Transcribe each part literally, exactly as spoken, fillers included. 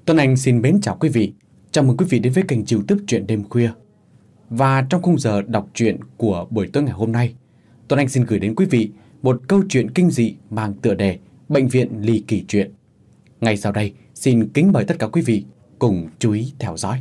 Tuấn Anh xin mến chào quý vị. Chào mừng quý vị đến với kênh YouTube Truyện Đêm Khuya. Và trong khung giờ đọc truyện của buổi tối ngày hôm nay, Tuấn Anh xin gửi đến quý vị một câu chuyện kinh dị mang tựa đề Bệnh viện ly kỳ truyện. Ngay sau đây, xin kính mời tất cả quý vị cùng chú ý theo dõi.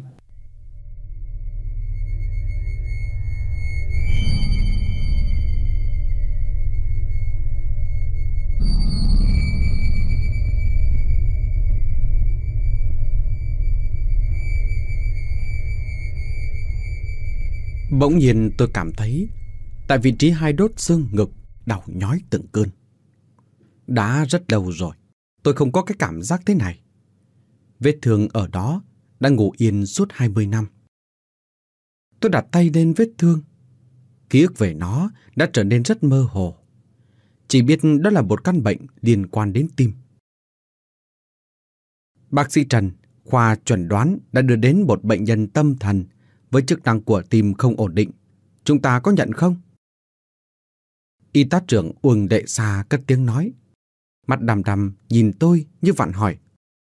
Bỗng nhiên tôi cảm thấy tại vị trí hai đốt xương ngực đau nhói từng cơn. Đã rất lâu rồi tôi không có cái cảm giác thế này. Vết thương ở đó đã ngủ yên suốt hai mươi năm. Tôi đặt tay lên vết thương. Ký ức về nó đã trở nên rất mơ hồ. Chỉ biết đó là một căn bệnh liên quan đến tim. Bác sĩ Trần, khoa chuẩn đoán, đã đưa đến một bệnh nhân tâm thần với chức năng của tim không ổn định. Chúng ta có nhận không? Y tá trưởng Uông Đệ Sa cất tiếng nói. Mắt đăm đăm nhìn tôi như vặn hỏi.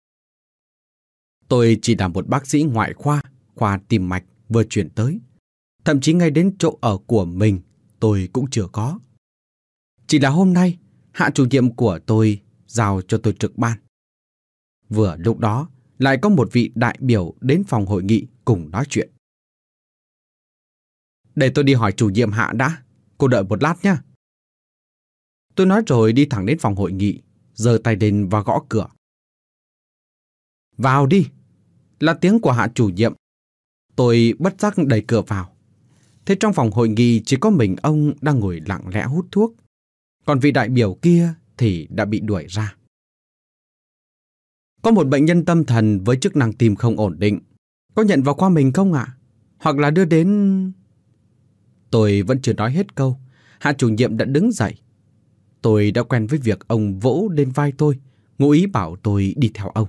Tôi chỉ là một bác sĩ ngoại khoa, khoa tim mạch vừa chuyển tới. Thậm chí ngay đến chỗ ở của mình tôi cũng chưa có. Chỉ là hôm nay, hạ chủ nhiệm của tôi giao cho tôi trực ban. Vừa lúc đó, lại có một vị đại biểu đến phòng hội nghị cùng nói chuyện. Để tôi đi hỏi chủ nhiệm Hạ đã, cô đợi một lát nhé. Tôi nói rồi đi thẳng đến phòng hội nghị, giơ tay lên và gõ cửa. Vào đi, là tiếng của Hạ chủ nhiệm. Tôi bất giác đẩy cửa vào. Thế trong phòng hội nghị chỉ có mình ông đang ngồi lặng lẽ hút thuốc, còn vị đại biểu kia thì đã bị đuổi ra. Có một bệnh nhân tâm thần với chức năng tim không ổn định, có nhận vào khoa mình không ạ? Hoặc là đưa đến... Tôi vẫn chưa nói hết câu, Hạ chủ nhiệm đã đứng dậy. Tôi đã quen với việc ông vỗ lên vai tôi, ngụ ý bảo tôi đi theo ông.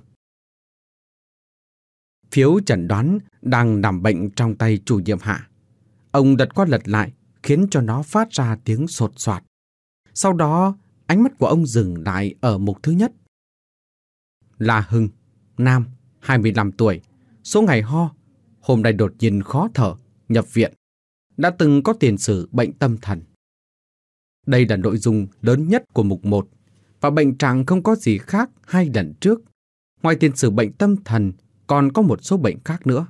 Phiếu chẩn đoán đang nằm bệnh trong tay chủ nhiệm Hạ. Ông lật qua lật lại, khiến cho nó phát ra tiếng sột soạt. Sau đó, ánh mắt của ông dừng lại ở mục thứ nhất. La Hưng, nam, hai mươi lăm tuổi, số ngày ho, hôm nay đột nhiên khó thở, nhập viện. Đã từng có tiền sử bệnh tâm thần. Đây là nội dung lớn nhất của mục một, và bệnh trạng không có gì khác hai lần trước. Ngoài tiền sử bệnh tâm thần, còn có một số bệnh khác nữa.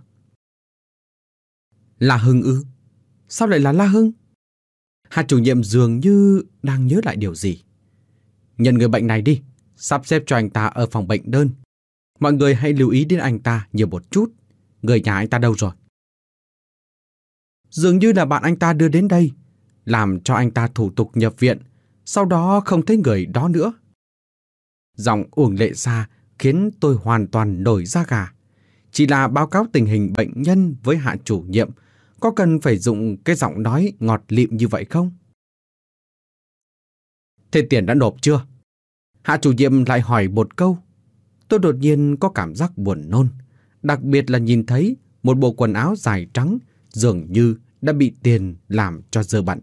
La Hưng ư? Sao lại là La Hưng? Hạ chủ nhiệm dường như đang nhớ lại điều gì. Nhận người bệnh này đi, sắp xếp cho anh ta ở phòng bệnh đơn. Mọi người hãy lưu ý đến anh ta nhiều một chút. Người nhà anh ta đâu rồi? Dường như là bạn anh ta đưa đến đây, làm cho anh ta thủ tục nhập viện, sau đó không thấy người đó nữa. Giọng Uông Lệ Sa khiến tôi hoàn toàn nổi da gà. Chỉ là báo cáo tình hình bệnh nhân với Hạ chủ nhiệm, có cần phải dùng cái giọng nói ngọt lịm như vậy không? Thế tiền đã nộp chưa? Hạ chủ nhiệm lại hỏi một câu. Tôi đột nhiên có cảm giác buồn nôn, đặc biệt là nhìn thấy một bộ quần áo dài trắng dường như đã bị tiền làm cho dơ bẩn.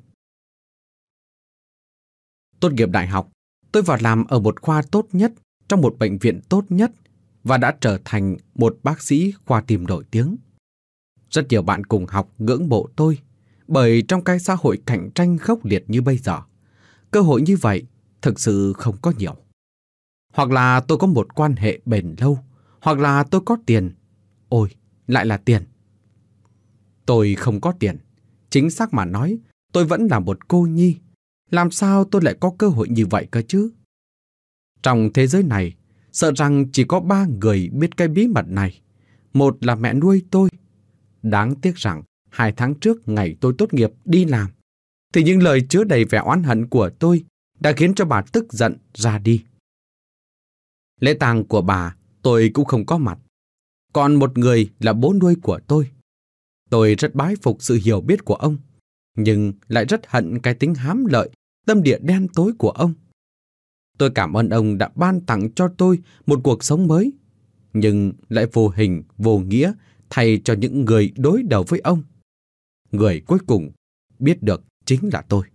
Tốt nghiệp đại học, tôi vào làm ở một khoa tốt nhất, trong một bệnh viện tốt nhất, và đã trở thành một bác sĩ khoa tim nổi tiếng. Rất nhiều bạn cùng học ngưỡng mộ tôi, bởi trong cái xã hội cạnh tranh khốc liệt như bây giờ, cơ hội như vậy thực sự không có nhiều. Hoặc là tôi có một quan hệ bền lâu, hoặc là tôi có tiền. Ôi, lại là tiền. Tôi không có tiền. Chính xác mà nói, tôi vẫn là một cô nhi. Làm sao tôi lại có cơ hội như vậy cơ chứ? Trong thế giới này, sợ rằng chỉ có ba người biết cái bí mật này. Một là mẹ nuôi tôi. Đáng tiếc rằng, hai tháng trước ngày tôi tốt nghiệp đi làm, thì những lời chứa đầy vẻ oán hận của tôi đã khiến cho bà tức giận ra đi. Lễ tang của bà, tôi cũng không có mặt. Còn một người là bố nuôi của tôi. Tôi rất bái phục sự hiểu biết của ông, nhưng lại rất hận cái tính hám lợi, tâm địa đen tối của ông. Tôi cảm ơn ông đã ban tặng cho tôi một cuộc sống mới, nhưng lại vô hình, vô nghĩa thay cho những người đối đầu với ông. Người cuối cùng biết được chính là tôi.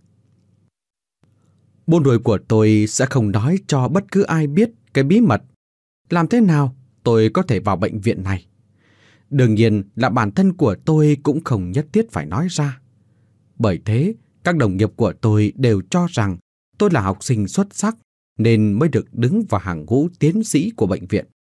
Bố nuôi của tôi sẽ không nói cho bất cứ ai biết cái bí mật. Làm thế nào tôi có thể vào bệnh viện này. Đương nhiên là bản thân của tôi cũng không nhất thiết phải nói ra. Bởi thế, các đồng nghiệp của tôi đều cho rằng tôi là học sinh xuất sắc nên mới được đứng vào hàng ngũ tiến sĩ của bệnh viện.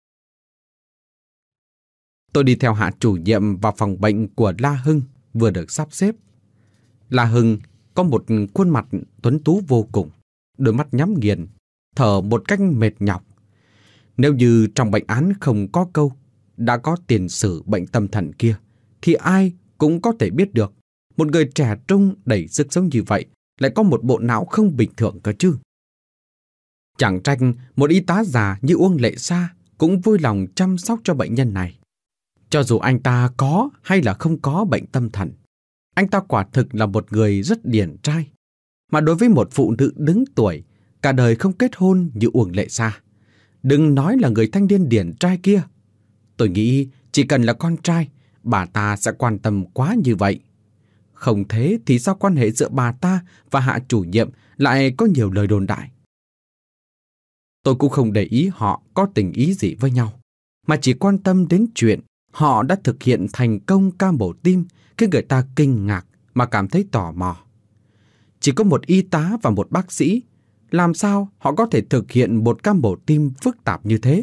Tôi đi theo Hạ chủ nhiệm vào phòng bệnh của La Hưng vừa được sắp xếp. La Hưng có một khuôn mặt tuấn tú vô cùng, đôi mắt nhắm nghiền, thở một cách mệt nhọc. Nếu như trong bệnh án không có câu đã có tiền sử bệnh tâm thần kia, thì ai cũng có thể biết được một người trẻ trung đầy sức sống như vậy lại có một bộ não không bình thường cơ chứ. Chẳng trách một y tá già như Uông Lệ Sa cũng vui lòng chăm sóc cho bệnh nhân này. Cho dù anh ta có hay là không có bệnh tâm thần, anh ta quả thực là một người rất điển trai. Mà đối với một phụ nữ đứng tuổi, cả đời không kết hôn như Uông Lệ Sa, đừng nói là người thanh niên điển trai kia, tôi nghĩ chỉ cần là con trai, bà ta sẽ quan tâm quá như vậy. Không thế thì sao quan hệ giữa bà ta và Hạ chủ nhiệm lại có nhiều lời đồn đại. Tôi cũng không để ý họ có tình ý gì với nhau, mà chỉ quan tâm đến chuyện họ đã thực hiện thành công ca mổ tim khiến người ta kinh ngạc mà cảm thấy tò mò. Chỉ có một y tá và một bác sĩ, làm sao họ có thể thực hiện một ca mổ tim phức tạp như thế?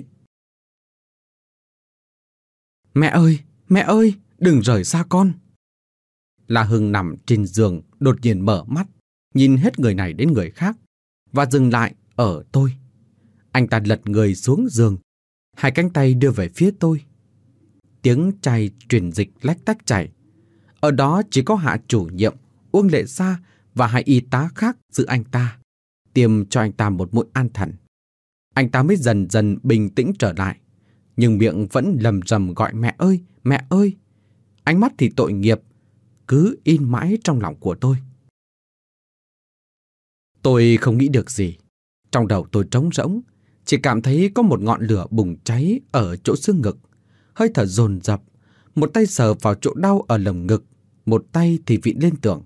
Mẹ ơi, mẹ ơi, đừng rời xa con. La Hưng nằm trên giường đột nhiên mở mắt, nhìn hết người này đến người khác và dừng lại ở tôi. Anh ta lật người xuống giường, hai cánh tay đưa về phía tôi. Tiếng chai truyền dịch lách tách chảy. Ở đó chỉ có Hạ chủ nhiệm, Uông Lệ Sa và hai y tá khác giữ anh ta, tiêm cho anh ta một mũi an thần. Anh ta mới dần dần bình tĩnh trở lại, nhưng miệng vẫn lầm rầm gọi mẹ ơi, mẹ ơi. Ánh mắt thì tội nghiệp, cứ in mãi trong lòng của tôi. Tôi không nghĩ được gì. Trong đầu tôi trống rỗng, chỉ cảm thấy có một ngọn lửa bùng cháy ở chỗ xương ngực, hơi thở dồn dập, một tay sờ vào chỗ đau ở lồng ngực, một tay thì vịn lên tường.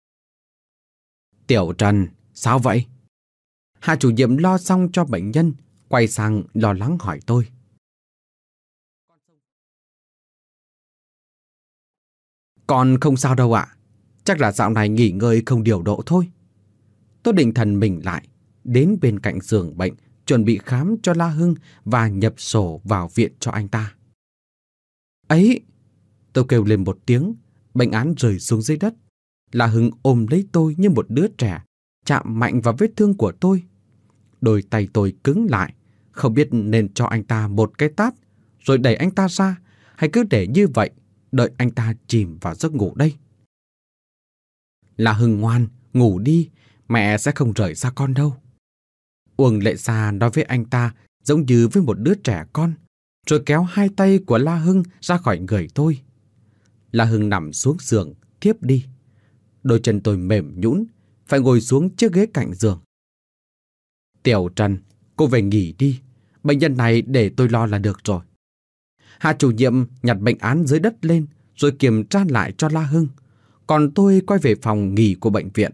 Tiểu Trần, sao vậy? Hạ chủ nhiệm lo xong cho bệnh nhân, quay sang lo lắng hỏi tôi. Con không sao đâu ạ, chắc là dạo này nghỉ ngơi không điều độ thôi. Tôi định thần mình lại, đến bên cạnh giường bệnh, chuẩn bị khám cho La Hưng và nhập sổ vào viện cho anh ta. Ấy! Tôi kêu lên một tiếng, bệnh án rơi xuống dưới đất. La Hưng ôm lấy tôi như một đứa trẻ, chạm mạnh vào vết thương của tôi. Đôi tay tôi cứng lại, không biết nên cho anh ta một cái tát, rồi đẩy anh ta ra, hay cứ để như vậy, đợi anh ta chìm vào giấc ngủ đây. La Hưng ngoan, ngủ đi, mẹ sẽ không rời xa con đâu. Uông Lệ Sa nói với anh ta giống như với một đứa trẻ con, rồi kéo hai tay của La Hưng ra khỏi người tôi. La Hưng nằm xuống giường, thiếp đi. Đôi chân tôi mềm nhũn, phải ngồi xuống chiếc ghế cạnh giường. Tiểu Trần, cô về nghỉ đi, bệnh nhân này để tôi lo là được rồi. Hạ chủ nhiệm nhặt bệnh án dưới đất lên, rồi kiểm tra lại cho La Hưng. Còn tôi quay về phòng nghỉ của bệnh viện.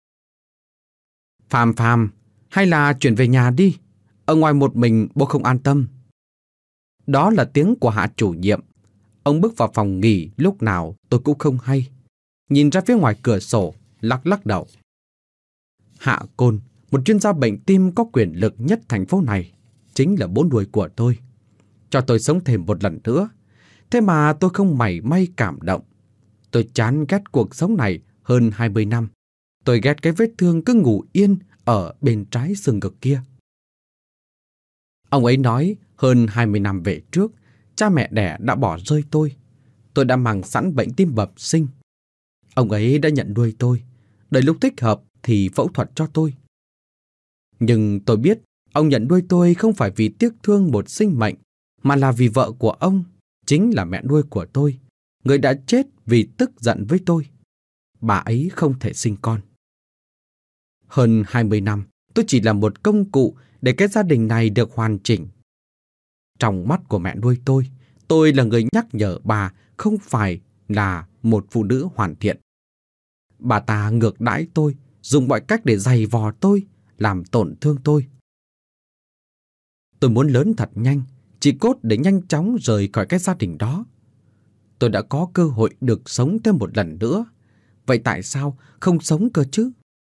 Phàm Phàm, hay là chuyển về nhà đi, ở ngoài một mình bố không an tâm. Đó là tiếng của Hạ chủ nhiệm. Ông bước vào phòng nghỉ lúc nào tôi cũng không hay, nhìn ra phía ngoài cửa sổ, lắc lắc đầu. Hạ Côn, một chuyên gia bệnh tim có quyền lực nhất thành phố này, chính là bố nuôi của tôi. Cho tôi sống thêm một lần nữa. Thế mà tôi không mảy may cảm động. Tôi chán ghét cuộc sống này hơn hai mươi năm. Tôi ghét cái vết thương cứ ngủ yên ở bên trái xương ngực kia. Ông ấy nói hơn hai mươi năm về trước, cha mẹ đẻ đã bỏ rơi tôi. Tôi đã mang sẵn bệnh tim bẩm sinh. Ông ấy đã nhận nuôi tôi, đợi lúc thích hợp thì phẫu thuật cho tôi. Nhưng tôi biết ông nhận nuôi tôi không phải vì tiếc thương một sinh mệnh, mà là vì vợ của ông, chính là mẹ nuôi của tôi, người đã chết vì tức giận với tôi. Bà ấy không thể sinh con. Hơn hai mươi năm, tôi chỉ là một công cụ để cái gia đình này được hoàn chỉnh. Trong mắt của mẹ nuôi tôi, tôi là người nhắc nhở bà không phải là một phụ nữ hoàn thiện. Bà ta ngược đãi tôi, dùng mọi cách để giày vò tôi, làm tổn thương tôi. Tôi muốn lớn thật nhanh, chỉ cốt để nhanh chóng rời khỏi cái gia đình đó. Tôi đã có cơ hội được sống thêm một lần nữa. Vậy tại sao không sống cơ chứ?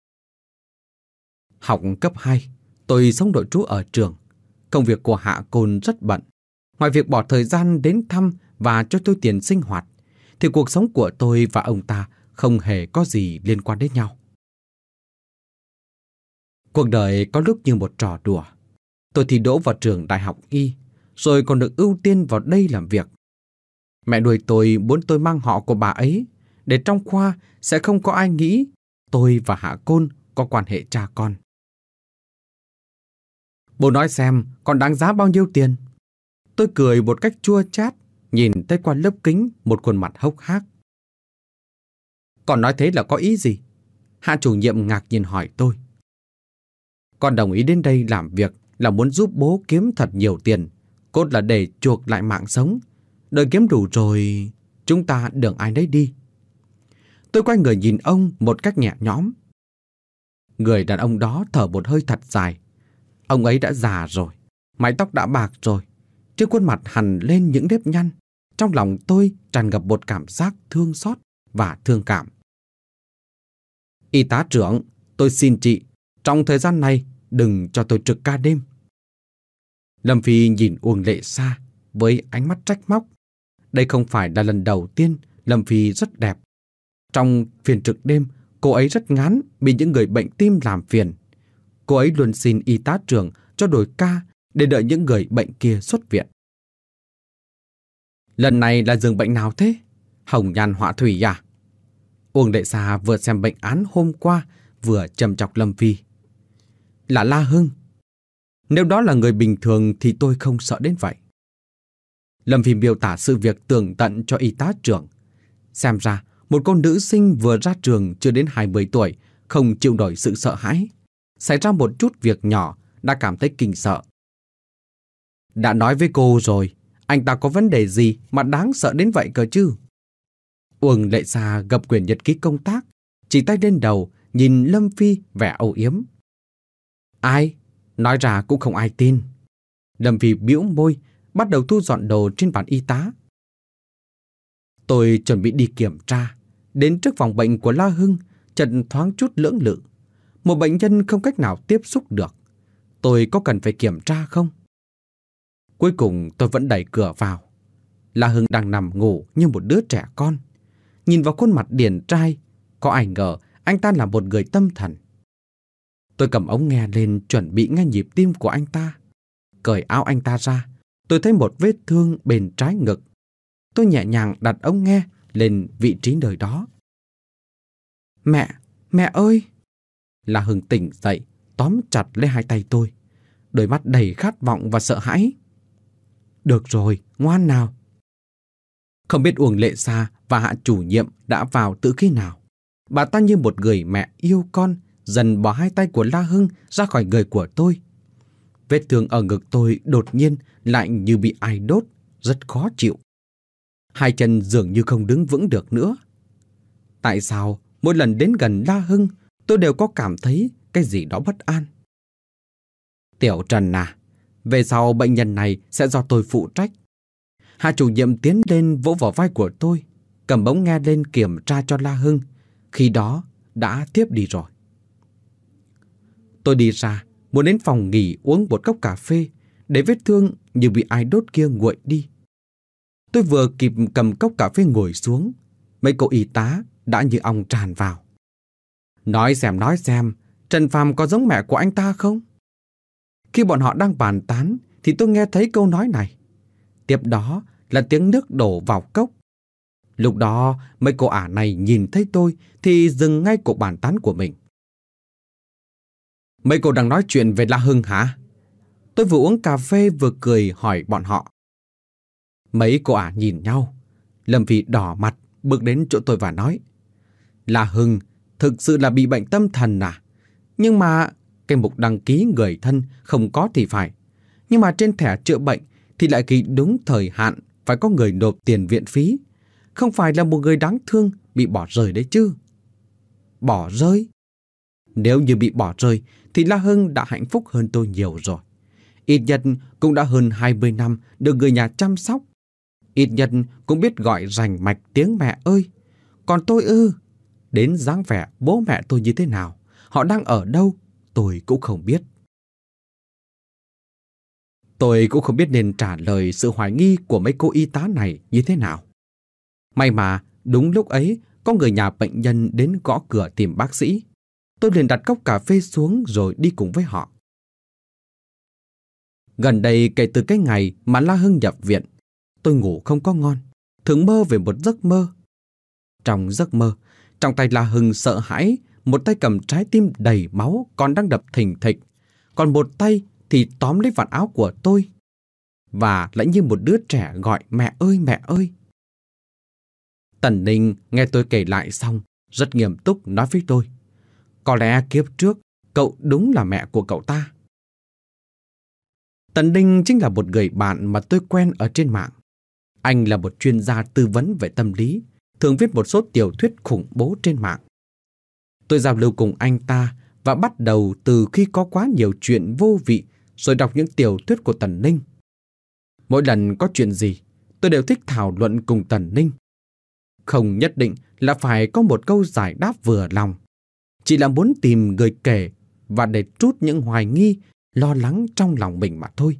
Học cấp hai, tôi sống nội trú ở trường. Công việc của Hạ Côn rất bận. Ngoài việc bỏ thời gian đến thăm và cho tôi tiền sinh hoạt, thì cuộc sống của tôi và ông ta không hề có gì liên quan đến nhau. Cuộc đời có lúc như một trò đùa. Tôi thi đỗ vào trường đại học y, rồi còn được ưu tiên vào đây làm việc. Mẹ nuôi tôi muốn tôi mang họ của bà ấy, để trong khoa sẽ không có ai nghĩ tôi và Hạ Côn có quan hệ cha con. Bố nói xem còn đáng giá bao nhiêu tiền? Tôi cười một cách chua chát, nhìn tới qua lớp kính một khuôn mặt hốc hác. Con nói thế là có ý gì? Hạ chủ nhiệm ngạc nhiên hỏi tôi. Con đồng ý đến đây làm việc là muốn giúp bố kiếm thật nhiều tiền, cốt là để chuộc lại mạng sống. Đợi kiếm đủ rồi, chúng ta đường ai nấy đi. Tôi quay người nhìn ông một cách nhẹ nhõm. Người đàn ông đó thở một hơi thật dài. Ông ấy đã già rồi, mái tóc đã bạc rồi, trên khuôn mặt hằn lên những nếp nhăn. Trong lòng tôi tràn ngập một cảm giác thương xót và thương cảm. Y tá trưởng, tôi xin chị, trong thời gian này đừng cho tôi trực ca đêm. Lâm Phi nhìn Uông Lệ Sa với ánh mắt trách móc. Đây không phải là lần đầu tiên Lâm Phi rất đẹp. Trong phiên trực đêm, cô ấy rất ngán bị những người bệnh tim làm phiền. Cô ấy luôn xin y tá trưởng cho đổi ca để đợi những người bệnh kia xuất viện. Lần này là giường bệnh nào thế? Hồng Nhan Họa Thủy à? Uông Lệ Sa vừa xem bệnh án hôm qua, vừa trầm chọc Lâm Phi. Là La Hưng. Nếu đó là người bình thường thì tôi không sợ đến vậy. Lâm Phi miêu tả sự việc tường tận cho y tá trưởng. Xem ra, một cô nữ sinh vừa ra trường chưa đến hai mươi tuổi, không chịu nổi sự sợ hãi. Xảy ra một chút việc nhỏ, đã cảm thấy kinh sợ. Đã nói với cô rồi, anh ta có vấn đề gì mà đáng sợ đến vậy cơ chứ? Uông Lệ Sa gập quyển nhật ký công tác, chỉ tay lên đầu, nhìn Lâm Phi vẻ âu yếm. Ai? Nói ra cũng không ai tin. Lâm Phi bĩu môi, bắt đầu thu dọn đồ trên bàn y tá. Tôi chuẩn bị đi kiểm tra. Đến trước phòng bệnh của La Hưng, chợt thoáng chút lưỡng lự. Một bệnh nhân không cách nào tiếp xúc được. Tôi có cần phải kiểm tra không? Cuối cùng tôi vẫn đẩy cửa vào. La Hưng đang nằm ngủ như một đứa trẻ con. Nhìn vào khuôn mặt điển trai, có ai ngờ anh ta là một người tâm thần. Tôi cầm ống nghe lên chuẩn bị nghe nhịp tim của anh ta. Cởi áo anh ta ra, tôi thấy một vết thương bên trái ngực. Tôi nhẹ nhàng đặt ống nghe lên vị trí nơi đó. Mẹ, mẹ ơi! La Hưng tỉnh dậy, tóm chặt lấy hai tay tôi. Đôi mắt đầy khát vọng và sợ hãi. Được rồi, ngoan nào. Không biết Uông Lệ Sa và Hạ chủ nhiệm đã vào từ khi nào. Bà ta như một người mẹ yêu con, dần bỏ hai tay của La Hưng ra khỏi người của tôi. Vết thương ở ngực tôi đột nhiên lại như bị ai đốt, rất khó chịu. Hai chân dường như không đứng vững được nữa. Tại sao mỗi lần đến gần La Hưng, tôi đều có cảm thấy cái gì đó bất an? Tiểu Trần à, về sau bệnh nhân này sẽ do tôi phụ trách. Hạ chủ nhiệm tiến lên vỗ vào vai của tôi, cầm ống nghe lên kiểm tra cho La Hưng. Khi đó đã tiếp đi rồi. Tôi đi ra, muốn đến phòng nghỉ uống một cốc cà phê, để vết thương như bị ai đốt kia nguội đi. Tôi vừa kịp cầm cốc cà phê ngồi xuống, mấy cô y tá đã như ong tràn vào. Nói xem, nói xem, Trần Phàm có giống mẹ của anh ta không? Khi bọn họ đang bàn tán thì tôi nghe thấy câu nói này. Tiếp đó là tiếng nước đổ vào cốc. Lúc đó mấy cô ả này nhìn thấy tôi thì dừng ngay cuộc bàn tán của mình. Mấy cô đang nói chuyện về La Hưng hả? Tôi vừa uống cà phê vừa cười hỏi bọn họ. Mấy cô ả nhìn nhau. Lâm Phi đỏ mặt bước đến chỗ tôi và nói. La Hưng thực sự là bị bệnh tâm thần à? Nhưng mà cái mục đăng ký người thân không có thì phải. Nhưng mà trên thẻ chữa bệnh thì lại ghi đúng thời hạn phải có người nộp tiền viện phí. Không phải là một người đáng thương bị bỏ rơi đấy chứ. Bỏ rơi? Nếu như bị bỏ rơi thì La Hưng đã hạnh phúc hơn tôi nhiều rồi. Ít nhất cũng đã hơn hai mươi năm được người nhà chăm sóc. Ít nhất cũng biết gọi rành mạch tiếng mẹ ơi. Còn tôi ư, đến dáng vẻ bố mẹ tôi như thế nào, họ đang ở đâu, tôi cũng không biết. Tôi cũng không biết nên trả lời sự hoài nghi của mấy cô y tá này như thế nào. May mà đúng lúc ấy có người nhà bệnh nhân đến gõ cửa tìm bác sĩ. Tôi liền đặt cốc cà phê xuống rồi đi cùng với họ. Gần đây kể từ cái ngày mà La Hưng nhập viện, tôi ngủ không có ngon, thường mơ về một giấc mơ. Trong giấc mơ, trong tay La Hưng sợ hãi, một tay cầm trái tim đầy máu còn đang đập thình thịch, còn một tay thì tóm lấy vạt áo của tôi và lại như một đứa trẻ gọi mẹ ơi mẹ ơi. Tần Ninh nghe tôi kể lại xong, rất nghiêm túc nói với tôi: có lẽ kiếp trước cậu đúng là mẹ của cậu ta. Tần Ninh chính là một người bạn mà tôi quen ở trên mạng. Anh là một chuyên gia tư vấn về tâm lý, thường viết một số tiểu thuyết khủng bố trên mạng. Tôi giao lưu cùng anh ta và bắt đầu từ khi có quá nhiều chuyện vô vị rồi đọc những tiểu thuyết của Tần Ninh. Mỗi lần có chuyện gì, tôi đều thích thảo luận cùng Tần Ninh. Không nhất định là phải có một câu giải đáp vừa lòng, chỉ là muốn tìm người kể và để trút những hoài nghi, lo lắng trong lòng mình mà thôi.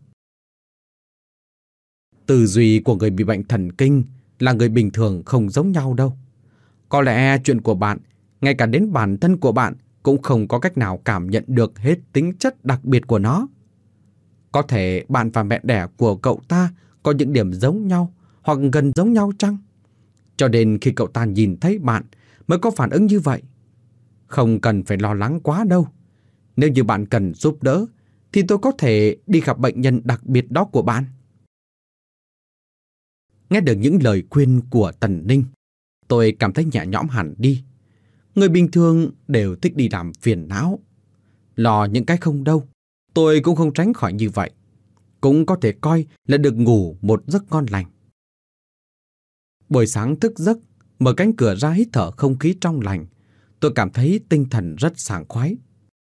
Tư duy của người bị bệnh thần kinh là người bình thường không giống nhau đâu. Có lẽ chuyện của bạn, ngay cả đến bản thân của bạn cũng không có cách nào cảm nhận được hết tính chất đặc biệt của nó. Có thể bạn và mẹ đẻ của cậu ta có những điểm giống nhau hoặc gần giống nhau chăng? Cho nên khi cậu ta nhìn thấy bạn mới có phản ứng như vậy. Không cần phải lo lắng quá đâu. Nếu như bạn cần giúp đỡ thì tôi có thể đi gặp bệnh nhân đặc biệt đó của bạn. Nghe được những lời khuyên của Tần Ninh, tôi cảm thấy nhẹ nhõm hẳn đi. Người bình thường đều thích đi làm phiền não, lo những cái không đâu. Tôi cũng không tránh khỏi như vậy. Cũng có thể coi là được ngủ một giấc ngon lành. Buổi sáng thức giấc, mở cánh cửa ra hít thở không khí trong lành, tôi cảm thấy tinh thần rất sảng khoái.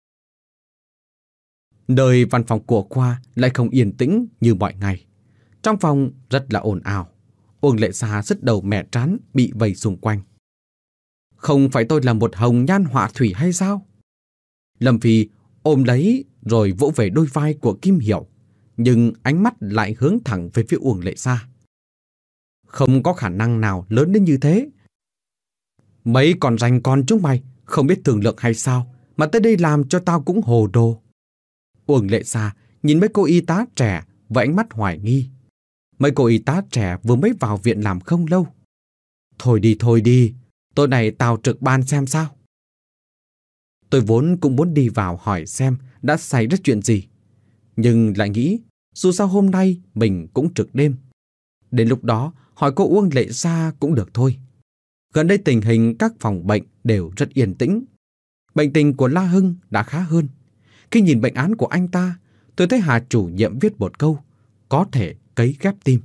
Nơi văn phòng của khoa lại không yên tĩnh như mọi ngày. Trong phòng rất là ồn ào. Uông Lệ Sa sứt đầu mẻ trán bị vây xung quanh. Không phải tôi là một hồng nhan họa thủy hay sao? Lâm Phi ôm lấy rồi vỗ về đôi vai của Kim Hiểu, nhưng ánh mắt lại hướng thẳng về phía Uông Lệ Sa. Không có khả năng nào lớn đến như thế. Mấy con ranh con chúng mày không biết thương lượng hay sao mà tới đây làm cho tao cũng hồ đồ. Uông Lệ Sa nhìn mấy cô y tá trẻ với ánh mắt hoài nghi. Mấy cô y tá trẻ vừa mới vào viện làm không lâu. Thôi đi thôi đi, tối nay tao trực ban xem sao. Tôi vốn cũng muốn đi vào hỏi xem đã xảy ra chuyện gì, nhưng lại nghĩ dù sao hôm nay mình cũng trực đêm. Đến lúc đó hỏi cô Uông Lệ Sa cũng được thôi. Gần đây tình hình các phòng bệnh đều rất yên tĩnh. Bệnh tình của La Hưng đã khá hơn. Khi nhìn bệnh án của anh ta, tôi thấy Hà chủ nhiệm viết một câu: có thể cấy ghép tim.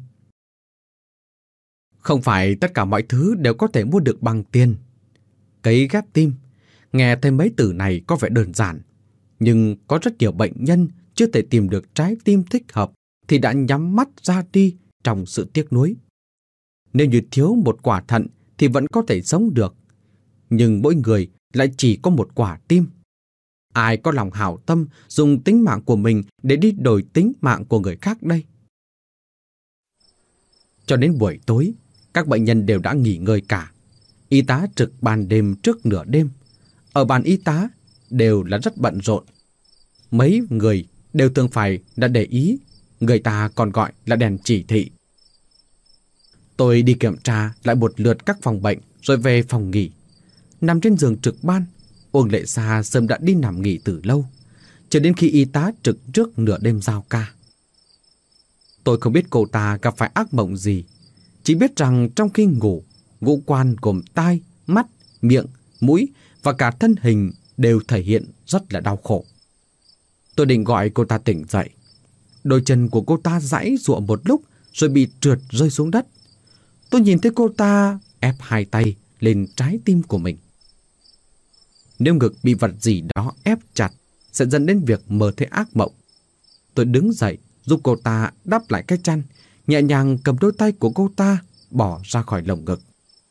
Không phải tất cả mọi thứ đều có thể mua được bằng tiền. Cấy ghép tim, nghe thấy mấy từ này có vẻ đơn giản, nhưng có rất nhiều bệnh nhân chưa thể tìm được trái tim thích hợp thì đã nhắm mắt ra đi trong sự tiếc nuối. Nếu như thiếu một quả thận thì vẫn có thể sống được, nhưng mỗi người lại chỉ có một quả tim. Ai có lòng hảo tâm dùng tính mạng của mình để đi đổi tính mạng của người khác đây? Cho đến buổi tối, các bệnh nhân đều đã nghỉ ngơi cả. Y tá trực ban đêm trước nửa đêm. Ở bàn y tá đều là rất bận rộn. Mấy người đều thường phải đã để ý, người ta còn gọi là đèn chỉ thị. Tôi đi kiểm tra lại một lượt các phòng bệnh rồi về phòng nghỉ. Nằm trên giường trực ban, Uông Lệ Sa sớm đã đi nằm nghỉ từ lâu, cho đến khi y tá trực trước nửa đêm giao ca. Tôi không biết cô ta gặp phải ác mộng gì, chỉ biết rằng trong khi ngủ, ngũ quan gồm tai, mắt, miệng, mũi và cả thân hình đều thể hiện rất là đau khổ. Tôi định gọi cô ta tỉnh dậy. Đôi chân của cô ta giãy giụa một lúc rồi bị trượt rơi xuống đất. Tôi nhìn thấy cô ta ép hai tay lên trái tim của mình. Nếu ngực bị vật gì đó ép chặt sẽ dẫn đến việc mơ thấy ác mộng. Tôi đứng dậy giúp cô ta đắp lại cái chăn, nhẹ nhàng cầm đôi tay của cô ta bỏ ra khỏi lồng ngực.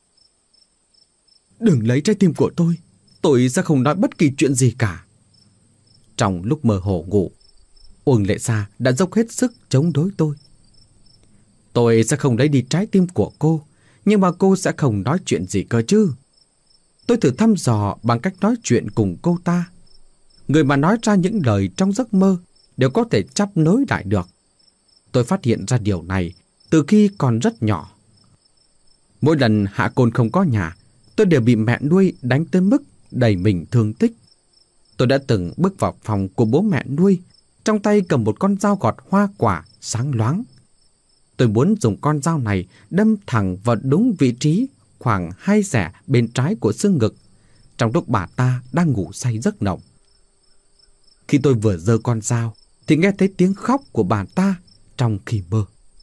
Đừng lấy trái tim của tôi, tôi sẽ không nói bất kỳ chuyện gì cả. Trong lúc mơ hồ ngủ, Uông Lệ Sa đã dốc hết sức chống đối tôi. Tôi sẽ không lấy đi trái tim của cô, nhưng mà cô sẽ không nói chuyện gì cơ chứ? Tôi thử thăm dò bằng cách nói chuyện cùng cô ta. Người mà nói ra những lời trong giấc mơ đều có thể chắp nối lại được. Tôi phát hiện ra điều này từ khi còn rất nhỏ. Mỗi lần Hạ Côn không có nhà, tôi đều bị mẹ nuôi đánh tới mức đầy mình thương tích. Tôi đã từng bước vào phòng của bố mẹ nuôi, trong tay cầm một con dao gọt hoa quả sáng loáng. Tôi muốn dùng con dao này đâm thẳng vào đúng vị trí khoảng hai xẻ bên trái của xương ngực, trong lúc bà ta đang ngủ say giấc nồng. Khi tôi vừa giơ con dao thì nghe thấy tiếng khóc của bà ta trong khi mơ.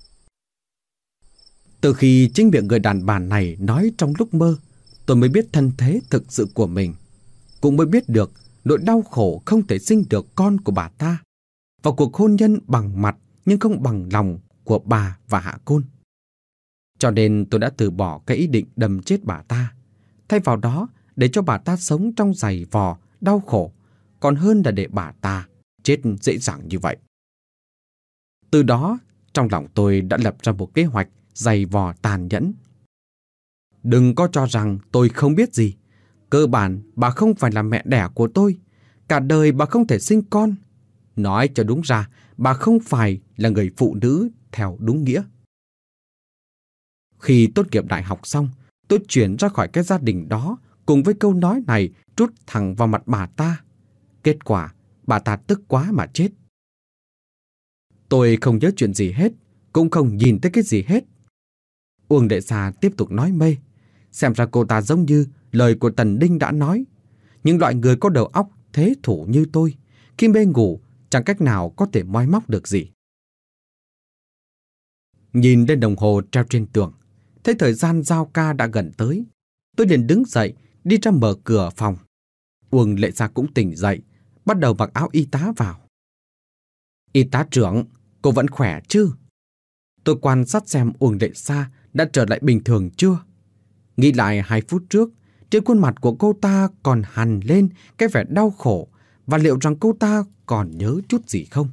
Từ khi chính miệng người đàn bà này nói trong lúc mơ, tôi mới biết thân thế thực sự của mình, cũng mới biết được nỗi đau khổ không thể sinh được con của bà ta, và cuộc hôn nhân bằng mặt nhưng không bằng lòng của bà và Hạ Côn. Cho nên tôi đã từ bỏ cái ý định đâm chết bà ta, thay vào đó để cho bà ta sống trong giày vò, đau khổ, còn hơn là để bà ta chết dễ dàng như vậy. Từ đó, trong lòng tôi đã lập ra một kế hoạch giày vò tàn nhẫn. Đừng có cho rằng tôi không biết gì. Cơ bản bà không phải là mẹ đẻ của tôi. Cả đời bà không thể sinh con. Nói cho đúng ra, bà không phải là người phụ nữ theo đúng nghĩa. Khi tốt nghiệp đại học xong, tôi chuyển ra khỏi cái gia đình đó cùng với câu nói này trút thẳng vào mặt bà ta. Kết quả, bà ta tức quá mà chết. Tôi không nhớ chuyện gì hết, cũng không nhìn thấy cái gì hết. Uông Lệ Sa tiếp tục nói mê. Xem ra cô ta giống như lời của Tần Đinh đã nói. Những loại người có đầu óc thế thủ như tôi, khi mê ngủ chẳng cách nào có thể moi móc được gì. Nhìn lên đồng hồ treo trên tường, thấy thời gian giao ca đã gần tới. Tôi liền đứng dậy, đi ra mở cửa phòng. Uông Lệ Sa cũng tỉnh dậy, bắt đầu mặc áo y tá vào. Y tá trưởng, cô vẫn khỏe chứ? Tôi quan sát xem Uông Lệ Sa đã trở lại bình thường chưa. Nghĩ lại hai phút trước, trên khuôn mặt của cô ta còn hằn lên cái vẻ đau khổ, và liệu rằng cô ta còn nhớ chút gì không?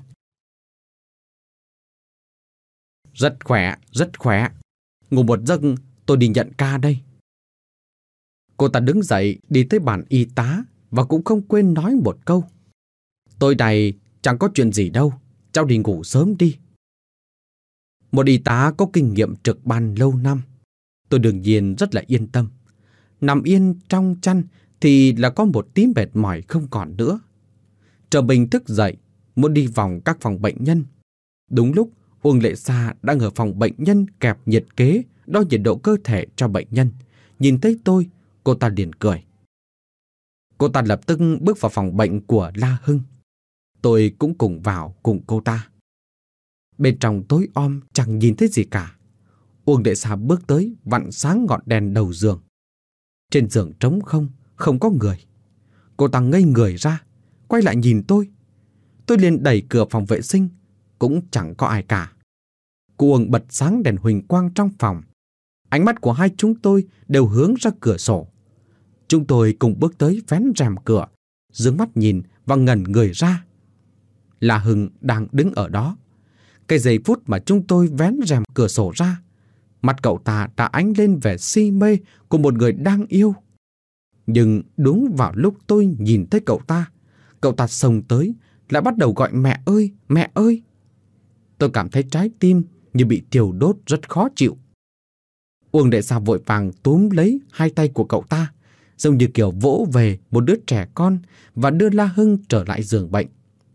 Rất khỏe, rất khỏe. Ngủ một giấc, tôi đi nhận ca đây. Cô ta đứng dậy đi tới bàn y tá và cũng không quên nói một câu. Tôi này chẳng có chuyện gì đâu, cháu đi ngủ sớm đi. Một y tá có kinh nghiệm trực ban lâu năm, tôi đương nhiên rất là yên tâm. Nằm yên trong chăn thì là có một tí mệt mỏi không còn nữa. Trở mình thức dậy, muốn đi vòng các phòng bệnh nhân. Đúng lúc Uông Lệ Sa đang ở phòng bệnh nhân kẹp nhiệt kế đo nhiệt độ cơ thể cho bệnh nhân. Nhìn thấy tôi, cô ta liền cười. Cô ta lập tức bước vào phòng bệnh của La Hưng. Tôi cũng cùng vào cùng cô ta. Bên trong tối om chẳng nhìn thấy gì cả. Uông Lệ Sa bước tới vặn sáng ngọn đèn đầu giường. Trên giường trống không, không có người. Cô ta ngây người ra, quay lại nhìn tôi. Tôi liền đẩy cửa phòng vệ sinh, cũng chẳng có ai cả. Cô Uông bật sáng đèn huỳnh quang trong phòng. Ánh mắt của hai chúng tôi đều hướng ra cửa sổ. Chúng tôi cùng bước tới vén rèm cửa, dương mắt nhìn và ngẩn người ra. La Hưng đang đứng ở đó. Cái giây phút mà chúng tôi vén rèm cửa sổ ra, mặt cậu ta đã ánh lên vẻ si mê của một người đang yêu. Nhưng đúng vào lúc tôi nhìn thấy cậu ta, cậu ta xông tới, lại bắt đầu gọi mẹ ơi, mẹ ơi. Tôi cảm thấy trái tim như bị thiêu đốt rất khó chịu. Uông Lệ Sa vội vàng túm lấy hai tay của cậu ta, giống như kiểu vỗ về một đứa trẻ con, và đưa La Hưng trở lại giường bệnh.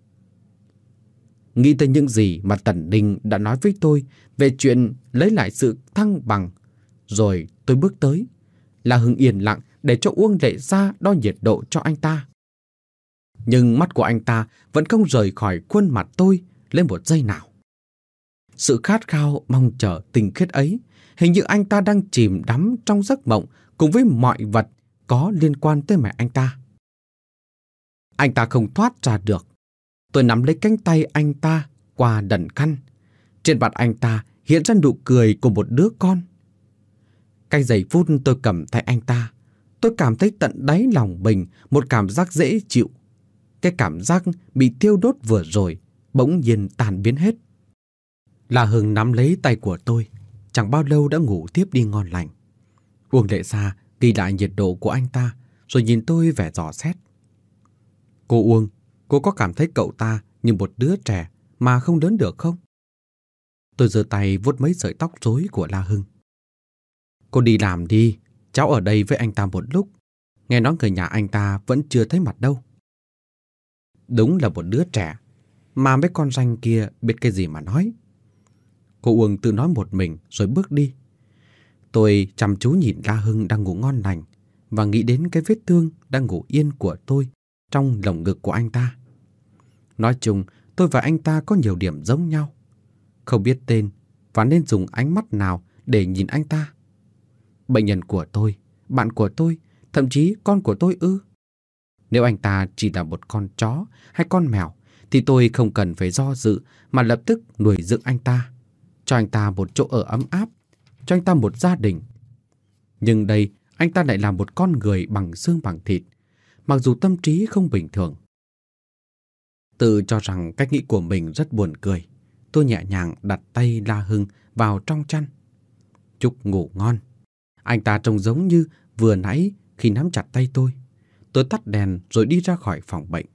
Nghĩ tới những gì mà Tần Đinh đã nói với tôi về chuyện lấy lại sự thăng bằng, rồi tôi bước tới. La Hưng yên lặng để cho Uông Lệ Sa đo nhiệt độ cho anh ta. Nhưng mắt của anh ta vẫn không rời khỏi khuôn mặt tôi lên một giây nào. Sự khát khao mong chờ tình khiết ấy, hình như anh ta đang chìm đắm trong giấc mộng cùng với mọi vật có liên quan tới mẹ anh ta. Anh ta không thoát ra được. Tôi nắm lấy cánh tay anh ta, qua đần khăn. Trên mặt anh ta hiện ra nụ cười của một đứa con. Cái giây phút tôi cầm tay anh ta, tôi cảm thấy tận đáy lòng mình một cảm giác dễ chịu. Cái cảm giác bị thiêu đốt vừa rồi bỗng nhiên tan biến hết. La Hưng nắm lấy tay của tôi, chẳng bao lâu đã ngủ tiếp đi ngon lành. Uông Lệ Sa ghi lại nhiệt độ của anh ta, rồi nhìn tôi vẻ dò xét. Cô Uông, cô có cảm thấy cậu ta như một đứa trẻ mà không lớn được không? Tôi giơ tay vuốt mấy sợi tóc rối của La Hưng. Cô đi làm đi, cháu ở đây với anh ta một lúc. Nghe nói người nhà anh ta vẫn chưa thấy mặt đâu. Đúng là một đứa trẻ, mà mấy con ranh kia biết cái gì mà nói. Cô Uông tự nói một mình rồi bước đi. Tôi chăm chú nhìn La Hưng đang ngủ ngon lành và nghĩ đến cái vết thương đang ngủ yên của tôi trong lồng ngực của anh ta. Nói chung, tôi và anh ta có nhiều điểm giống nhau. Không biết tên và nên dùng ánh mắt nào để nhìn anh ta. Bệnh nhân của tôi, bạn của tôi, thậm chí con của tôi ư? Nếu anh ta chỉ là một con chó hay con mèo thì tôi không cần phải do dự mà lập tức nuôi dưỡng anh ta, cho anh ta một chỗ ở ấm áp, cho anh ta một gia đình. Nhưng đây, anh ta lại là một con người bằng xương bằng thịt, mặc dù tâm trí không bình thường. Tự cho rằng cách nghĩ của mình rất buồn cười, tôi nhẹ nhàng đặt tay La Hưng vào trong chăn. Chúc ngủ ngon. Anh ta trông giống như vừa nãy khi nắm chặt tay tôi. Tôi tắt đèn rồi đi ra khỏi phòng bệnh.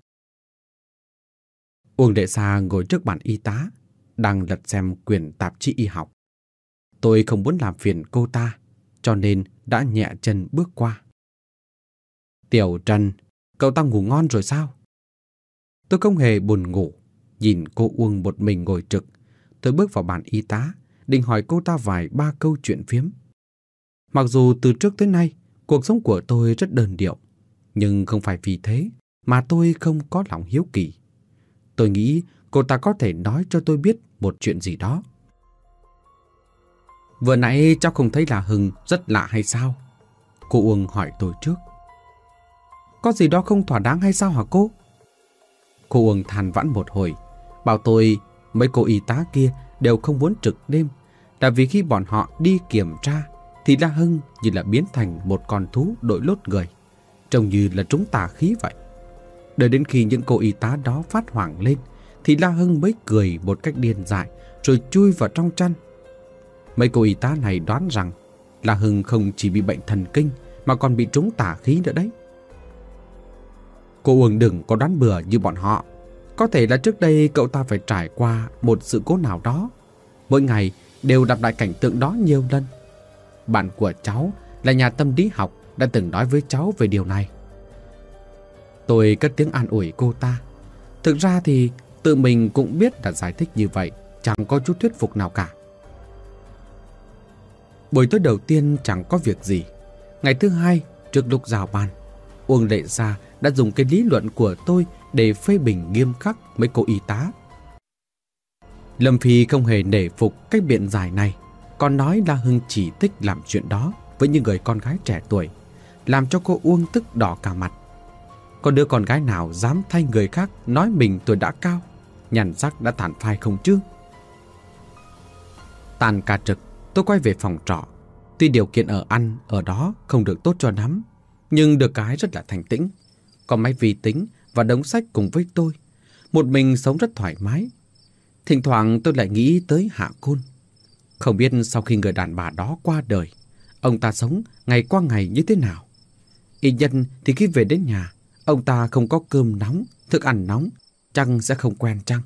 Uông Lệ Sa ngồi trước bàn y tá, đang lật xem quyển tạp chí y học. Tôi không muốn làm phiền cô ta, cho nên đã nhẹ chân bước qua. Tiểu Trần, cậu ta ngủ ngon rồi sao? Tôi không hề buồn ngủ, nhìn cô Uông một mình ngồi trực. Tôi bước vào bàn y tá, định hỏi cô ta vài ba câu chuyện phiếm. Mặc dù từ trước tới nay, cuộc sống của tôi rất đơn điệu, nhưng không phải vì thế mà tôi không có lòng hiếu kỳ. Tôi nghĩ cô ta có thể nói cho tôi biết một chuyện gì đó. Vừa nãy cháu không thấy là Hưng rất lạ hay sao? Cô Uông hỏi tôi trước. Có gì đó không thỏa đáng hay sao hả cô? Cô Uông than vãn một hồi, bảo tôi mấy cô y tá kia đều không muốn trực đêm, là vì khi bọn họ đi kiểm tra thì La Hưng như là biến thành một con thú đội lốt người, trông như là trúng tà khí vậy. Đợi đến khi những cô y tá đó phát hoảng lên thì La Hưng mới cười một cách điên dại rồi chui vào trong chăn. Mấy cô y tá này đoán rằng La Hưng không chỉ bị bệnh thần kinh mà còn bị trúng tà khí nữa đấy. Cô Uông đừng có đoán bừa như bọn họ. Có thể là trước đây cậu ta phải trải qua một sự cố nào đó. Mỗi ngày đều lặp lại cảnh tượng đó nhiều lần. Bạn của cháu là nhà tâm lý học đã từng nói với cháu về điều này. Tôi cất tiếng an ủi cô ta. Thực ra thì tự mình cũng biết là giải thích như vậy chẳng có chút thuyết phục nào cả. Buổi tối đầu tiên chẳng có việc gì. Ngày thứ hai, trước lúc giao ban, Uông Lệ Sa đã dùng cái lý luận của tôi để phê bình nghiêm khắc mấy cô y tá. Lâm Phi không hề nể phục cách biện giải này, còn nói La Hưng chỉ thích làm chuyện đó với những người con gái trẻ tuổi, làm cho cô Uông tức đỏ cả mặt. Có đứa con gái nào dám thay người khác nói mình tuổi đã cao, nhàn sắc đã tàn phai không chứ? Tàn ca trực, tôi quay về phòng trọ. Tuy điều kiện ở ăn ở đó không được tốt cho lắm, nhưng được cái rất là thanh tĩnh. Có máy vi tính và đống sách cùng với tôi. Một mình sống rất thoải mái. Thỉnh thoảng tôi lại nghĩ tới Hạ Côn. Không biết sau khi người đàn bà đó qua đời, ông ta sống ngày qua ngày như thế nào. Y nhân thì khi về đến nhà, ông ta không có cơm nóng, thức ăn nóng, chăng sẽ không quen chăng?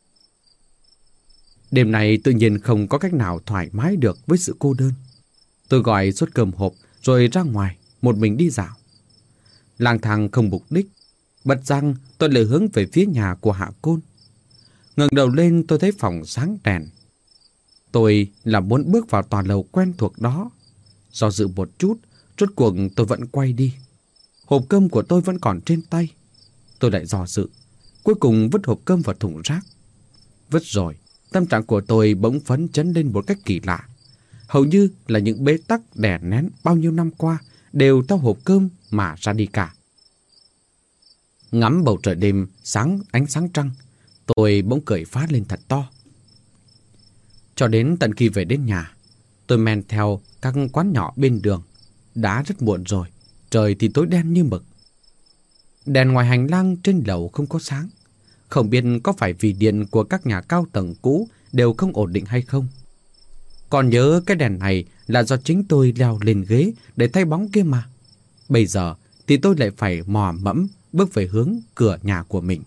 Đêm này tự nhiên không có cách nào thoải mái được với sự cô đơn. Tôi gọi suất cơm hộp rồi ra ngoài, một mình đi dạo. Lang thang không mục đích, bật rằng tôi lại hướng về phía nhà của Hạ Côn. Ngẩng đầu lên tôi thấy phòng sáng đèn. Tôi là muốn bước vào tòa lầu quen thuộc đó. Do dự một chút, rốt cuộc tôi vẫn quay đi. Hộp cơm của tôi vẫn còn trên tay. Tôi lại do dự, cuối cùng vứt hộp cơm vào thùng rác. Vứt rồi, tâm trạng của tôi bỗng phấn chấn lên một cách kỳ lạ. Hầu như là những bế tắc đè nén bao nhiêu năm qua đều theo hộp cơm mà ra đi cả. Ngắm bầu trời đêm sáng ánh sáng trăng, Tôi bỗng cười phá lên thật to. Cho đến tận khi về đến nhà, tôi men theo các quán nhỏ bên đường. Đã rất muộn rồi, trời thì tối đen như mực. Đèn ngoài hành lang trên lầu không có sáng. Không biết có phải vì điện của các nhà cao tầng cũ đều không ổn định hay không. Còn nhớ cái đèn này là do chính tôi leo lên ghế để thay bóng kia mà. Bây giờ thì tôi lại phải mò mẫm bước về hướng cửa nhà của mình.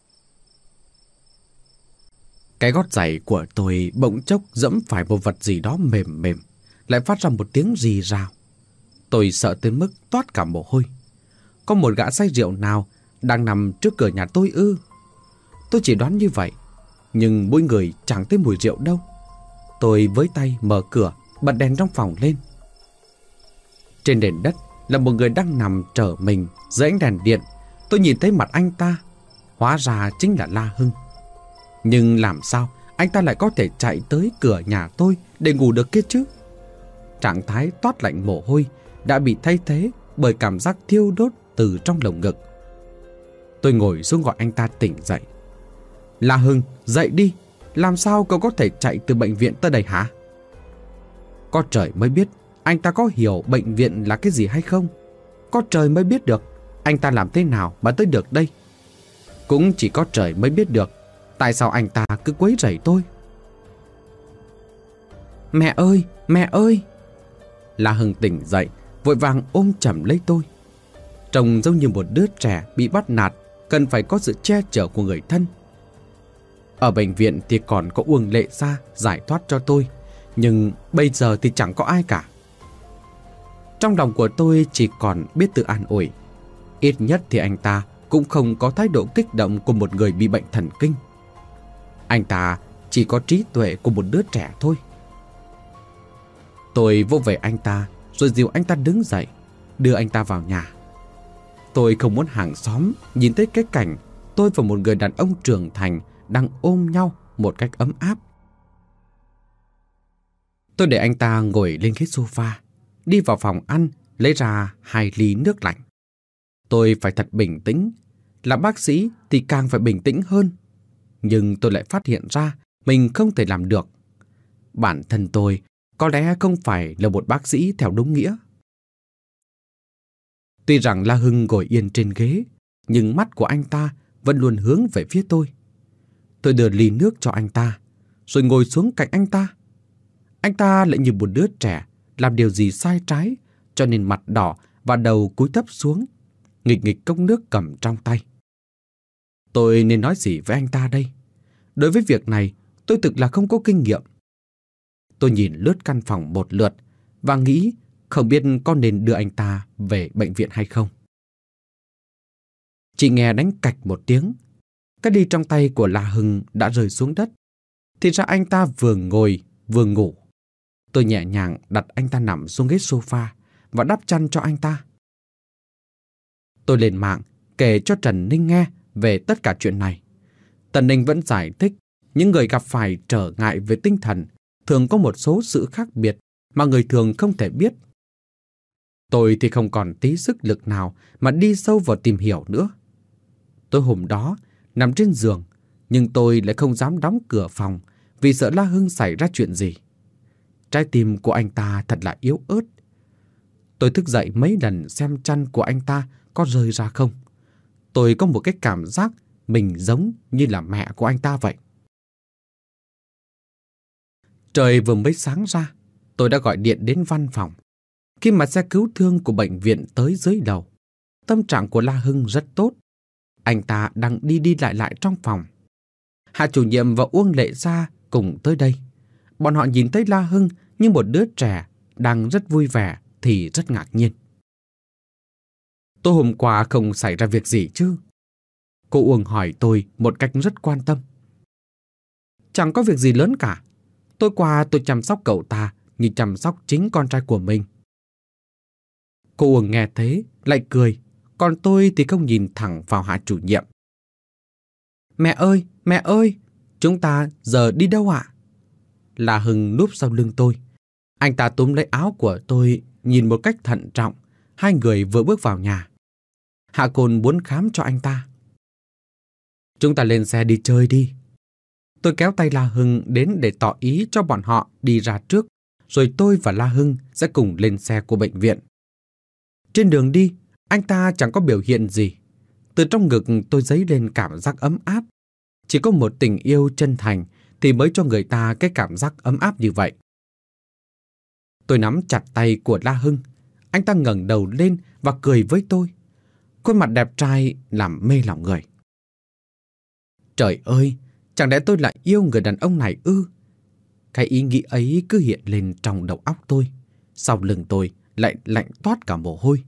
Cái gót giày của tôi bỗng chốc dẫm phải một vật gì đó mềm mềm, lại phát ra một tiếng rì rào. Tôi sợ tới mức toát cả mồ hôi. Có một gã say rượu nào đang nằm trước cửa nhà tôi ư? Tôi chỉ đoán như vậy, nhưng mỗi người chẳng thấy mùi rượu đâu. Tôi với tay mở cửa, bật đèn trong phòng lên. Trên nền đất là một người đang nằm trở mình dưới ánh đèn điện. Tôi nhìn thấy mặt anh ta, hóa ra chính là La Hưng. Nhưng làm sao anh ta lại có thể chạy tới cửa nhà tôi để ngủ được kia chứ? Trạng thái toát lạnh mồ hôi đã bị thay thế bởi cảm giác thiêu đốt từ trong lồng ngực. Tôi ngồi xuống gọi anh ta tỉnh dậy. La Hưng, dậy đi. Làm sao cậu có thể chạy từ bệnh viện tới đây hả? Có trời mới biết anh ta có hiểu bệnh viện là cái gì hay không. Có trời mới biết được anh ta làm thế nào mà tới được đây. Cũng chỉ có trời mới biết được tại sao anh ta cứ quấy rầy tôi. Mẹ ơi, mẹ ơi! La Hưng tỉnh dậy, vội vàng ôm chầm lấy tôi. Trông giống như một đứa trẻ bị bắt nạt, cần phải có sự che chở của người thân. Ở bệnh viện thì còn có Uông Lệ Gia giải thoát cho tôi, nhưng bây giờ thì chẳng có ai cả. Trong lòng của tôi chỉ còn biết tự an ủi. Ít nhất thì anh ta cũng không có thái độ kích động của một người bị bệnh thần kinh. Anh ta chỉ có trí tuệ của một đứa trẻ thôi. Tôi vỗ về anh ta rồi dìu anh ta đứng dậy, đưa anh ta vào nhà. Tôi không muốn hàng xóm nhìn thấy cái cảnh tôi và một người đàn ông trưởng thành đang ôm nhau một cách ấm áp. Tôi để anh ta ngồi lên ghế sofa, đi vào phòng ăn, lấy ra hai ly nước lạnh. Tôi phải thật bình tĩnh, là bác sĩ thì càng phải bình tĩnh hơn. Nhưng tôi lại phát hiện ra mình không thể làm được. Bản thân tôi có lẽ không phải là một bác sĩ theo đúng nghĩa. Tuy rằng La Hưng ngồi yên trên ghế, nhưng mắt của anh ta vẫn luôn hướng về phía tôi. Tôi đưa ly nước cho anh ta, rồi ngồi xuống cạnh anh ta. Anh ta lại như một đứa trẻ làm điều gì sai trái, cho nên mặt đỏ và đầu cúi thấp xuống, nghịch nghịch cốc nước cầm trong tay. Tôi nên nói gì với anh ta đây? Đối với việc này, tôi thực là không có kinh nghiệm. Tôi nhìn lướt căn phòng một lượt và nghĩ không biết có nên đưa anh ta về bệnh viện hay không. Chỉ nghe đánh cạch một tiếng, cái ly trong tay của La Hưng đã rơi xuống đất. Thì ra anh ta vừa ngồi vừa ngủ. Tôi nhẹ nhàng đặt anh ta nằm xuống ghế sofa và đắp chăn cho anh ta. Tôi lên mạng kể cho Trần Ninh nghe về tất cả chuyện này. Trần Ninh vẫn giải thích những người gặp phải trở ngại về tinh thần thường có một số sự khác biệt mà người thường không thể biết. Tôi thì không còn tí sức lực nào mà đi sâu vào tìm hiểu nữa. Tối hôm đó nằm trên giường, nhưng tôi lại không dám đóng cửa phòng vì sợ La Hưng xảy ra chuyện gì. Trái tim của anh ta thật là yếu ớt. Tôi thức dậy mấy lần xem chăn của anh ta có rơi ra không. Tôi có một cái cảm giác mình giống như là mẹ của anh ta vậy. Trời vừa mới sáng ra, tôi đã gọi điện đến văn phòng. Khi mà xe cứu thương của bệnh viện tới dưới đầu, tâm trạng của La Hưng rất tốt. Anh ta đang đi đi lại lại trong phòng. Hạ chủ nhiệm và Uông Lệ Gia cùng tới đây. Bọn họ nhìn thấy La Hưng như một đứa trẻ đang rất vui vẻ thì rất ngạc nhiên. Tối hôm qua không xảy ra việc gì chứ? Cô Uông hỏi tôi một cách rất quan tâm. Chẳng có việc gì lớn cả. Tối qua tôi chăm sóc cậu ta như chăm sóc chính con trai của mình. Cô Uông nghe thế lại cười, còn tôi thì không nhìn thẳng vào Hạ chủ nhiệm. Mẹ ơi, mẹ ơi, chúng ta giờ đi đâu ạ? La Hưng núp sau lưng tôi. Anh ta túm lấy áo của tôi, nhìn một cách thận trọng. Hai người vừa bước vào nhà. Hạ Côn muốn khám cho anh ta. Chúng ta lên xe đi chơi đi. Tôi kéo tay La Hưng đến để tỏ ý cho bọn họ đi ra trước, rồi tôi và La Hưng sẽ cùng lên xe của bệnh viện. Trên đường đi, anh ta chẳng có biểu hiện gì. Từ trong ngực tôi dấy lên cảm giác ấm áp. Chỉ có một tình yêu chân thành thì mới cho người ta cái cảm giác ấm áp như vậy. Tôi nắm chặt tay của La Hưng. Anh ta ngẩng đầu lên và cười với tôi. Khuôn mặt đẹp trai làm mê lòng người. Trời ơi, chẳng lẽ tôi lại yêu người đàn ông này ư? Cái ý nghĩ ấy cứ hiện lên trong đầu óc tôi. Sau lưng tôi lại lạnh toát cả mồ hôi.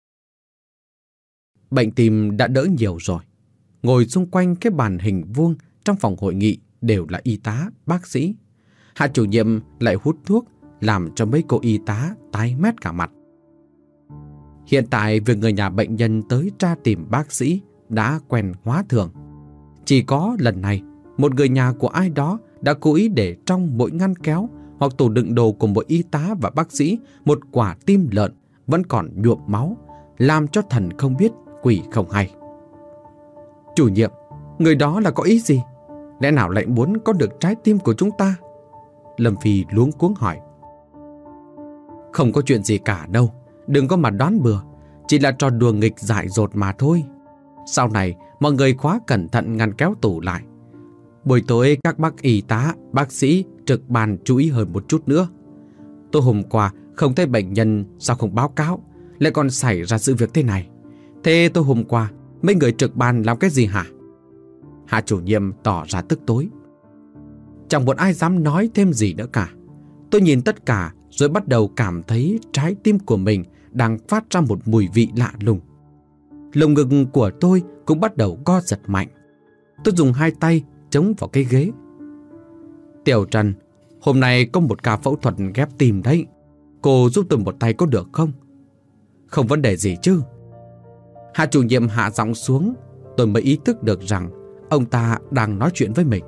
Bệnh tim đã đỡ nhiều rồi. Ngồi xung quanh cái bàn hình vuông trong phòng hội nghị đều là y tá, bác sĩ. Hạ chủ nhiệm lại hút thuốc, làm cho mấy cô y tá tái mét cả mặt. Hiện tại việc người nhà bệnh nhân tới tra tìm bác sĩ đã quen hóa thường. Chỉ có lần này, một người nhà của ai đó đã cố ý để trong mỗi ngăn kéo hoặc tủ đựng đồ của một y tá và bác sĩ một quả tim lợn vẫn còn nhuộm máu, làm cho thần không biết quỷ không hay. Chủ nhiệm, người đó là có ý gì? Lẽ nào lại muốn có được trái tim của chúng ta? Lâm Phi luống cuống hỏi. Không có chuyện gì cả đâu, đừng có mà đoán bừa, chỉ là trò đùa nghịch dại dột mà thôi. Sau này mọi người khóa cẩn thận ngăn kéo tủ lại. Buổi tối các bác y tá, bác sĩ trực ban chú ý hơn một chút nữa. Tôi hôm qua không thấy bệnh nhân, sao không báo cáo, lại còn xảy ra sự việc thế này. Thế tôi hôm qua mấy người trực ban làm cái gì hả? Hạ chủ nhiệm tỏ ra tức tối. Chẳng một ai dám nói thêm gì nữa cả. Tôi nhìn tất cả rồi bắt đầu cảm thấy trái tim của mình đang phát ra một mùi vị lạ lùng. Lồng ngực của tôi cũng bắt đầu co giật mạnh. Tôi dùng hai tay chống vào cái ghế. Tiểu Trần, hôm nay có một ca phẫu thuật ghép tim đấy. Cô giúp tôi một tay có được không? Không vấn đề gì chứ? Hạ chủ nhiệm hạ giọng xuống. Tôi mới ý thức được rằng ông ta đang nói chuyện với mình.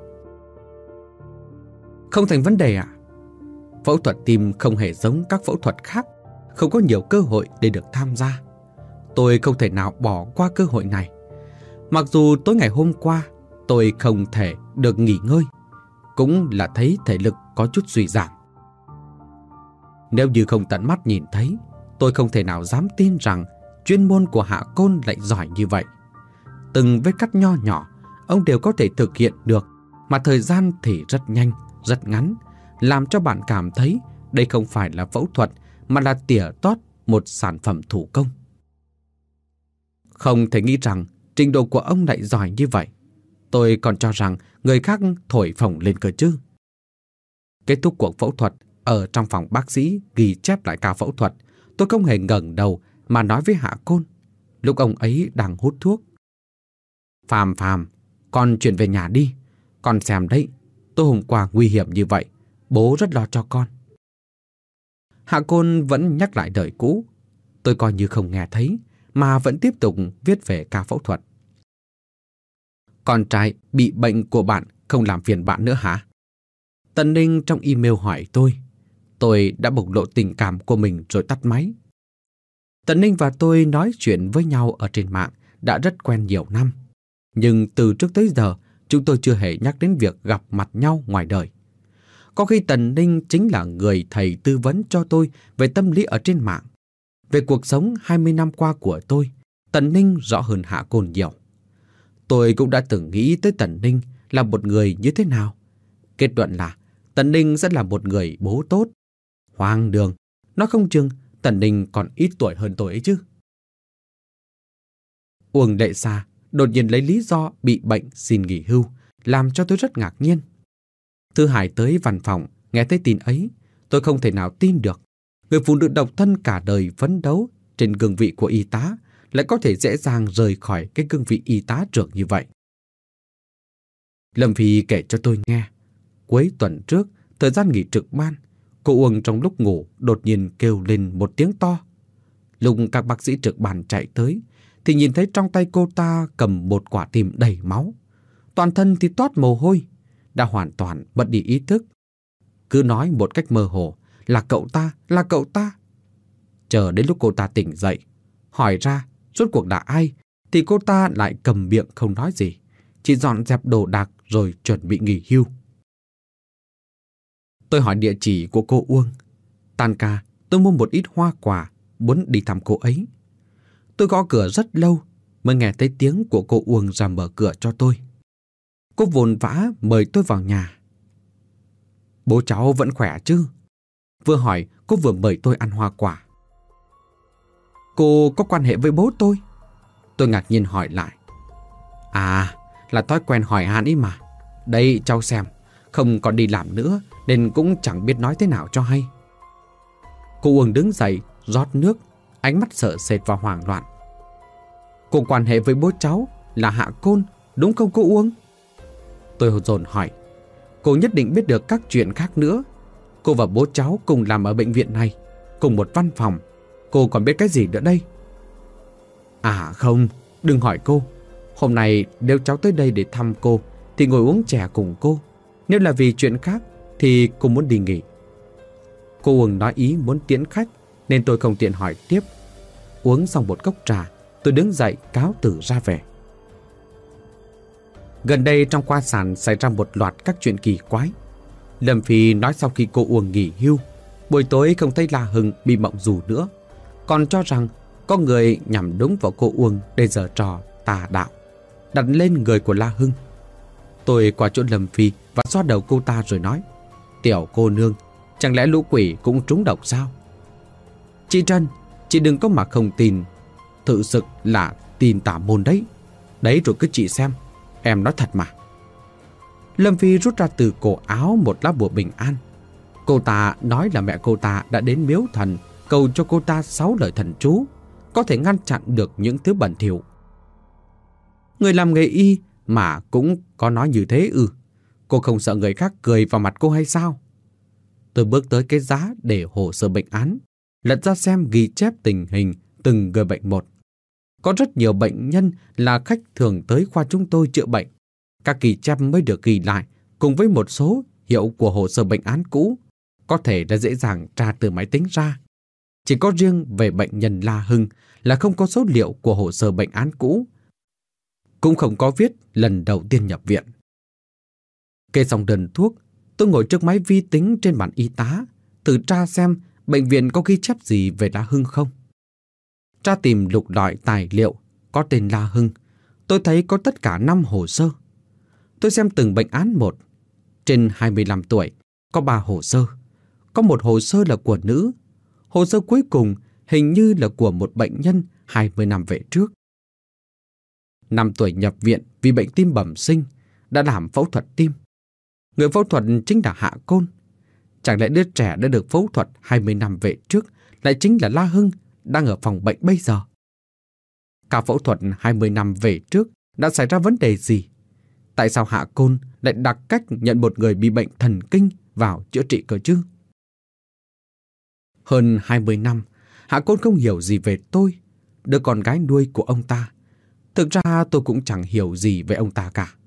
Không thành vấn đề ạ. Phẫu thuật tim không hề giống các phẫu thuật khác, không có nhiều cơ hội để được tham gia. Tôi không thể nào bỏ qua cơ hội này. Mặc dù tối ngày hôm qua tôi không thể được nghỉ ngơi, cũng là thấy thể lực có chút suy giảm. Nếu như không tận mắt nhìn thấy, tôi không thể nào dám tin rằng chuyên môn của Hạ Côn lại giỏi như vậy. Từng vết cắt nho nhỏ, ông đều có thể thực hiện được, mà thời gian thì rất nhanh, rất ngắn, làm cho bạn cảm thấy đây không phải là phẫu thuật mà là tỉa tót một sản phẩm thủ công. Không thể nghĩ rằng trình độ của ông lại giỏi như vậy. Tôi còn cho rằng người khác thổi phồng lên cơ chứ. Kết thúc cuộc phẫu thuật, ở trong phòng bác sĩ ghi chép lại ca phẫu thuật, tôi không hề ngẩng đầu mà nói với Hạ Côn. Lúc ông ấy đang hút thuốc. Phàm Phàm, con chuyển về nhà đi. Con xem đấy, tôi hôm qua nguy hiểm như vậy, bố rất lo cho con. Hạ Côn vẫn nhắc lại đời cũ. Tôi coi như không nghe thấy, mà vẫn tiếp tục viết về ca phẫu thuật. Con trai bị bệnh của bạn không làm phiền bạn nữa hả? Tần Ninh trong email hỏi tôi. Tôi đã bộc lộ tình cảm của mình rồi tắt máy. Tần Ninh và tôi nói chuyện với nhau ở trên mạng đã rất quen nhiều năm. Nhưng từ trước tới giờ, chúng tôi chưa hề nhắc đến việc gặp mặt nhau ngoài đời. Có khi Tần Ninh chính là người thầy tư vấn cho tôi về tâm lý ở trên mạng. Về cuộc sống hai mươi năm qua của tôi, Tần Ninh rõ hơn Hạ Côn nhiều. Tôi cũng đã từng nghĩ tới Tần Ninh là một người như thế nào. Kết luận là Tần Ninh sẽ là một người bố tốt. Hoang đường, nói không chừng Tần Ninh còn ít tuổi hơn tôi ấy chứ. Uông Lệ Sa đột nhiên lấy lý do bị bệnh xin nghỉ hưu, làm cho tôi rất ngạc nhiên. Thư Hải tới văn phòng, nghe thấy tin ấy, tôi không thể nào tin được. Người phụ nữ độc thân cả đời phấn đấu trên cương vị của y tá lại có thể dễ dàng rời khỏi cái cương vị y tá trưởng như vậy. Lâm Phi kể cho tôi nghe, cuối tuần trước, thời gian nghỉ trực ban, cô Uông trong lúc ngủ đột nhiên kêu lên một tiếng to. Lúc các bác sĩ trực ban chạy tới, thì nhìn thấy trong tay cô ta cầm một quả tim đầy máu. Toàn thân thì toát mồ hôi, đã hoàn toàn mất đi ý thức. Cứ nói một cách mơ hồ là cậu ta, là cậu ta. Chờ đến lúc cô ta tỉnh dậy, hỏi ra rốt cuộc là ai, thì cô ta lại cầm miệng không nói gì, chỉ dọn dẹp đồ đạc rồi chuẩn bị nghỉ hưu. Tôi hỏi địa chỉ của cô Uông. Tan ca, tôi mua một ít hoa quả, muốn đi thăm cô ấy. Tôi gõ cửa rất lâu mới nghe thấy tiếng của cô Uông ra mở cửa cho tôi. Cô vội vã mời tôi vào nhà. Bố cháu vẫn khỏe chứ? Vừa hỏi, cô vừa mời tôi ăn hoa quả. Cô có quan hệ với bố tôi? Tôi ngạc nhiên hỏi lại. À, là thói quen hỏi han ý mà. Đây cháu xem, không còn đi làm nữa nên cũng chẳng biết nói thế nào cho hay. Cô Uông đứng dậy, rót nước, ánh mắt sợ sệt và hoảng loạn. Cô quan hệ với bố cháu là Hạ Côn, đúng không cô Uông? Tôi dồn hỏi. Cô nhất định biết được các chuyện khác nữa. Cô và bố cháu cùng làm ở bệnh viện này, cùng một văn phòng. Cô còn biết cái gì nữa đây? À không, đừng hỏi cô. Hôm nay nếu cháu tới đây để thăm cô thì ngồi uống chè cùng cô. Nếu là vì chuyện khác thì cô muốn đi nghỉ. Cô Uông nói ý muốn tiễn khách nên tôi không tiện hỏi tiếp. Uống xong một cốc trà, tôi đứng dậy cáo từ ra về. Gần đây trong khoa sản xảy ra một loạt các chuyện kỳ quái. Lâm Phi nói sau khi cô Uông nghỉ hưu, buổi tối không thấy La Hưng bị mộng dù nữa, còn cho rằng có người nhằm đúng vào cô Uông để giở trò tà đạo, đặt lên người của La Hưng. Tôi qua chỗ Lâm Phi và xoa đầu cô ta rồi nói: Tiểu cô nương, chẳng lẽ lũ quỷ cũng trúng độc sao? Chị Trân, chị đừng có mà không tin. Thực sự là tin tà môn đấy. Đấy rồi cứ chị xem, em nói thật mà. Lâm Phi rút ra từ cổ áo một lá bùa bình an. Cô ta nói là mẹ cô ta đã đến miếu thần cầu cho cô ta sáu lời thần chú, có thể ngăn chặn được những thứ bẩn thỉu. Người làm nghề y mà cũng có nói như thế ư? Cô không sợ người khác cười vào mặt cô hay sao? Tôi bước tới cái giá để hồ sơ bệnh án, lật ra xem ghi chép tình hình từng người bệnh một. Có rất nhiều bệnh nhân là khách thường tới khoa chúng tôi chữa bệnh. Các ghi chép mới được ghi lại cùng với một số hiệu của hồ sơ bệnh án cũ, có thể đã dễ dàng tra từ máy tính ra. Chỉ có riêng về bệnh nhân La Hưng là không có số liệu của hồ sơ bệnh án cũ, cũng không có viết lần đầu tiên nhập viện. Kê xong đơn thuốc, tôi ngồi trước máy vi tính trên bàn y tá, thử tra xem bệnh viện có ghi chép gì về La Hưng không. Tra tìm lục lọi tài liệu có tên La Hưng, tôi thấy có tất cả năm hồ sơ. Tôi xem từng bệnh án một. Trên hai mươi lăm tuổi, có ba hồ sơ. Có một hồ sơ là của nữ. Hồ sơ cuối cùng hình như là của một bệnh nhân hai mươi năm về trước. Năm tuổi nhập viện vì bệnh tim bẩm sinh, đã làm phẫu thuật tim. Người phẫu thuật chính là Hạ Côn. Chẳng lẽ đứa trẻ đã được phẫu thuật hai mươi năm về trước lại chính là La Hưng đang ở phòng bệnh bây giờ? Cả phẫu thuật hai mươi năm về trước đã xảy ra vấn đề gì? Tại sao Hạ Côn lại đặt cách nhận một người bị bệnh thần kinh vào chữa trị cơ chứ? Hơn hai mươi năm, Hạ Côn không hiểu gì về tôi, đứa con gái nuôi của ông ta. Thực ra tôi cũng chẳng hiểu gì về ông ta cả.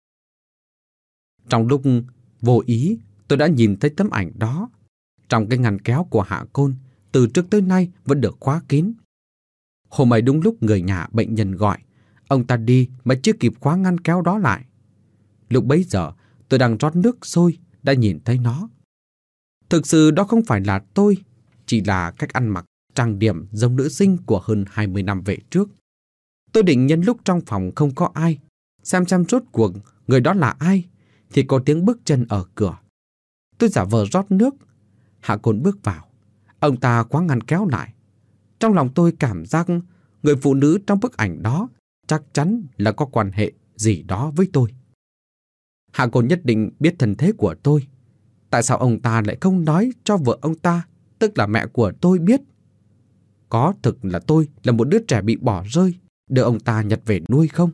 Trong lúc vô ý, tôi đã nhìn thấy tấm ảnh đó. Trong cái ngăn kéo của Hạ Côn, từ trước tới nay vẫn được khóa kín. Hôm ấy đúng lúc người nhà bệnh nhân gọi, ông ta đi mà chưa kịp khóa ngăn kéo đó lại. Lúc bấy giờ, tôi đang rót nước sôi, đã nhìn thấy nó. Thực sự đó không phải là tôi, chỉ là cách ăn mặc trang điểm giống nữ sinh của hơn hai mươi năm về trước. Tôi định nhân lúc trong phòng không có ai, xem xem rốt cuộc người đó là ai, thì có tiếng bước chân ở cửa. Tôi giả vờ rót nước. Hạ Côn bước vào. Ông ta khóa ngăn kéo lại. Trong lòng tôi cảm giác người phụ nữ trong bức ảnh đó chắc chắn là có quan hệ gì đó với tôi. Hạ Côn nhất định biết thân thế của tôi. Tại sao ông ta lại không nói cho vợ ông ta, tức là mẹ của tôi biết? Có thực là tôi là một đứa trẻ bị bỏ rơi, đưa ông ta nhặt về nuôi không?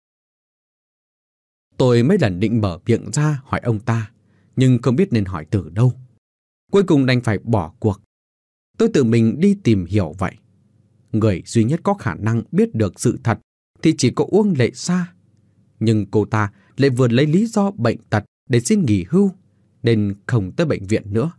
Tôi mấy lần định mở miệng ra hỏi ông ta, nhưng không biết nên hỏi từ đâu. Cuối cùng đành phải bỏ cuộc. Tôi tự mình đi tìm hiểu vậy. Người duy nhất có khả năng biết được sự thật thì chỉ có Uông Lệ Sa. Nhưng cô ta lại vừa lấy lý do bệnh tật để xin nghỉ hưu, nên không tới bệnh viện nữa.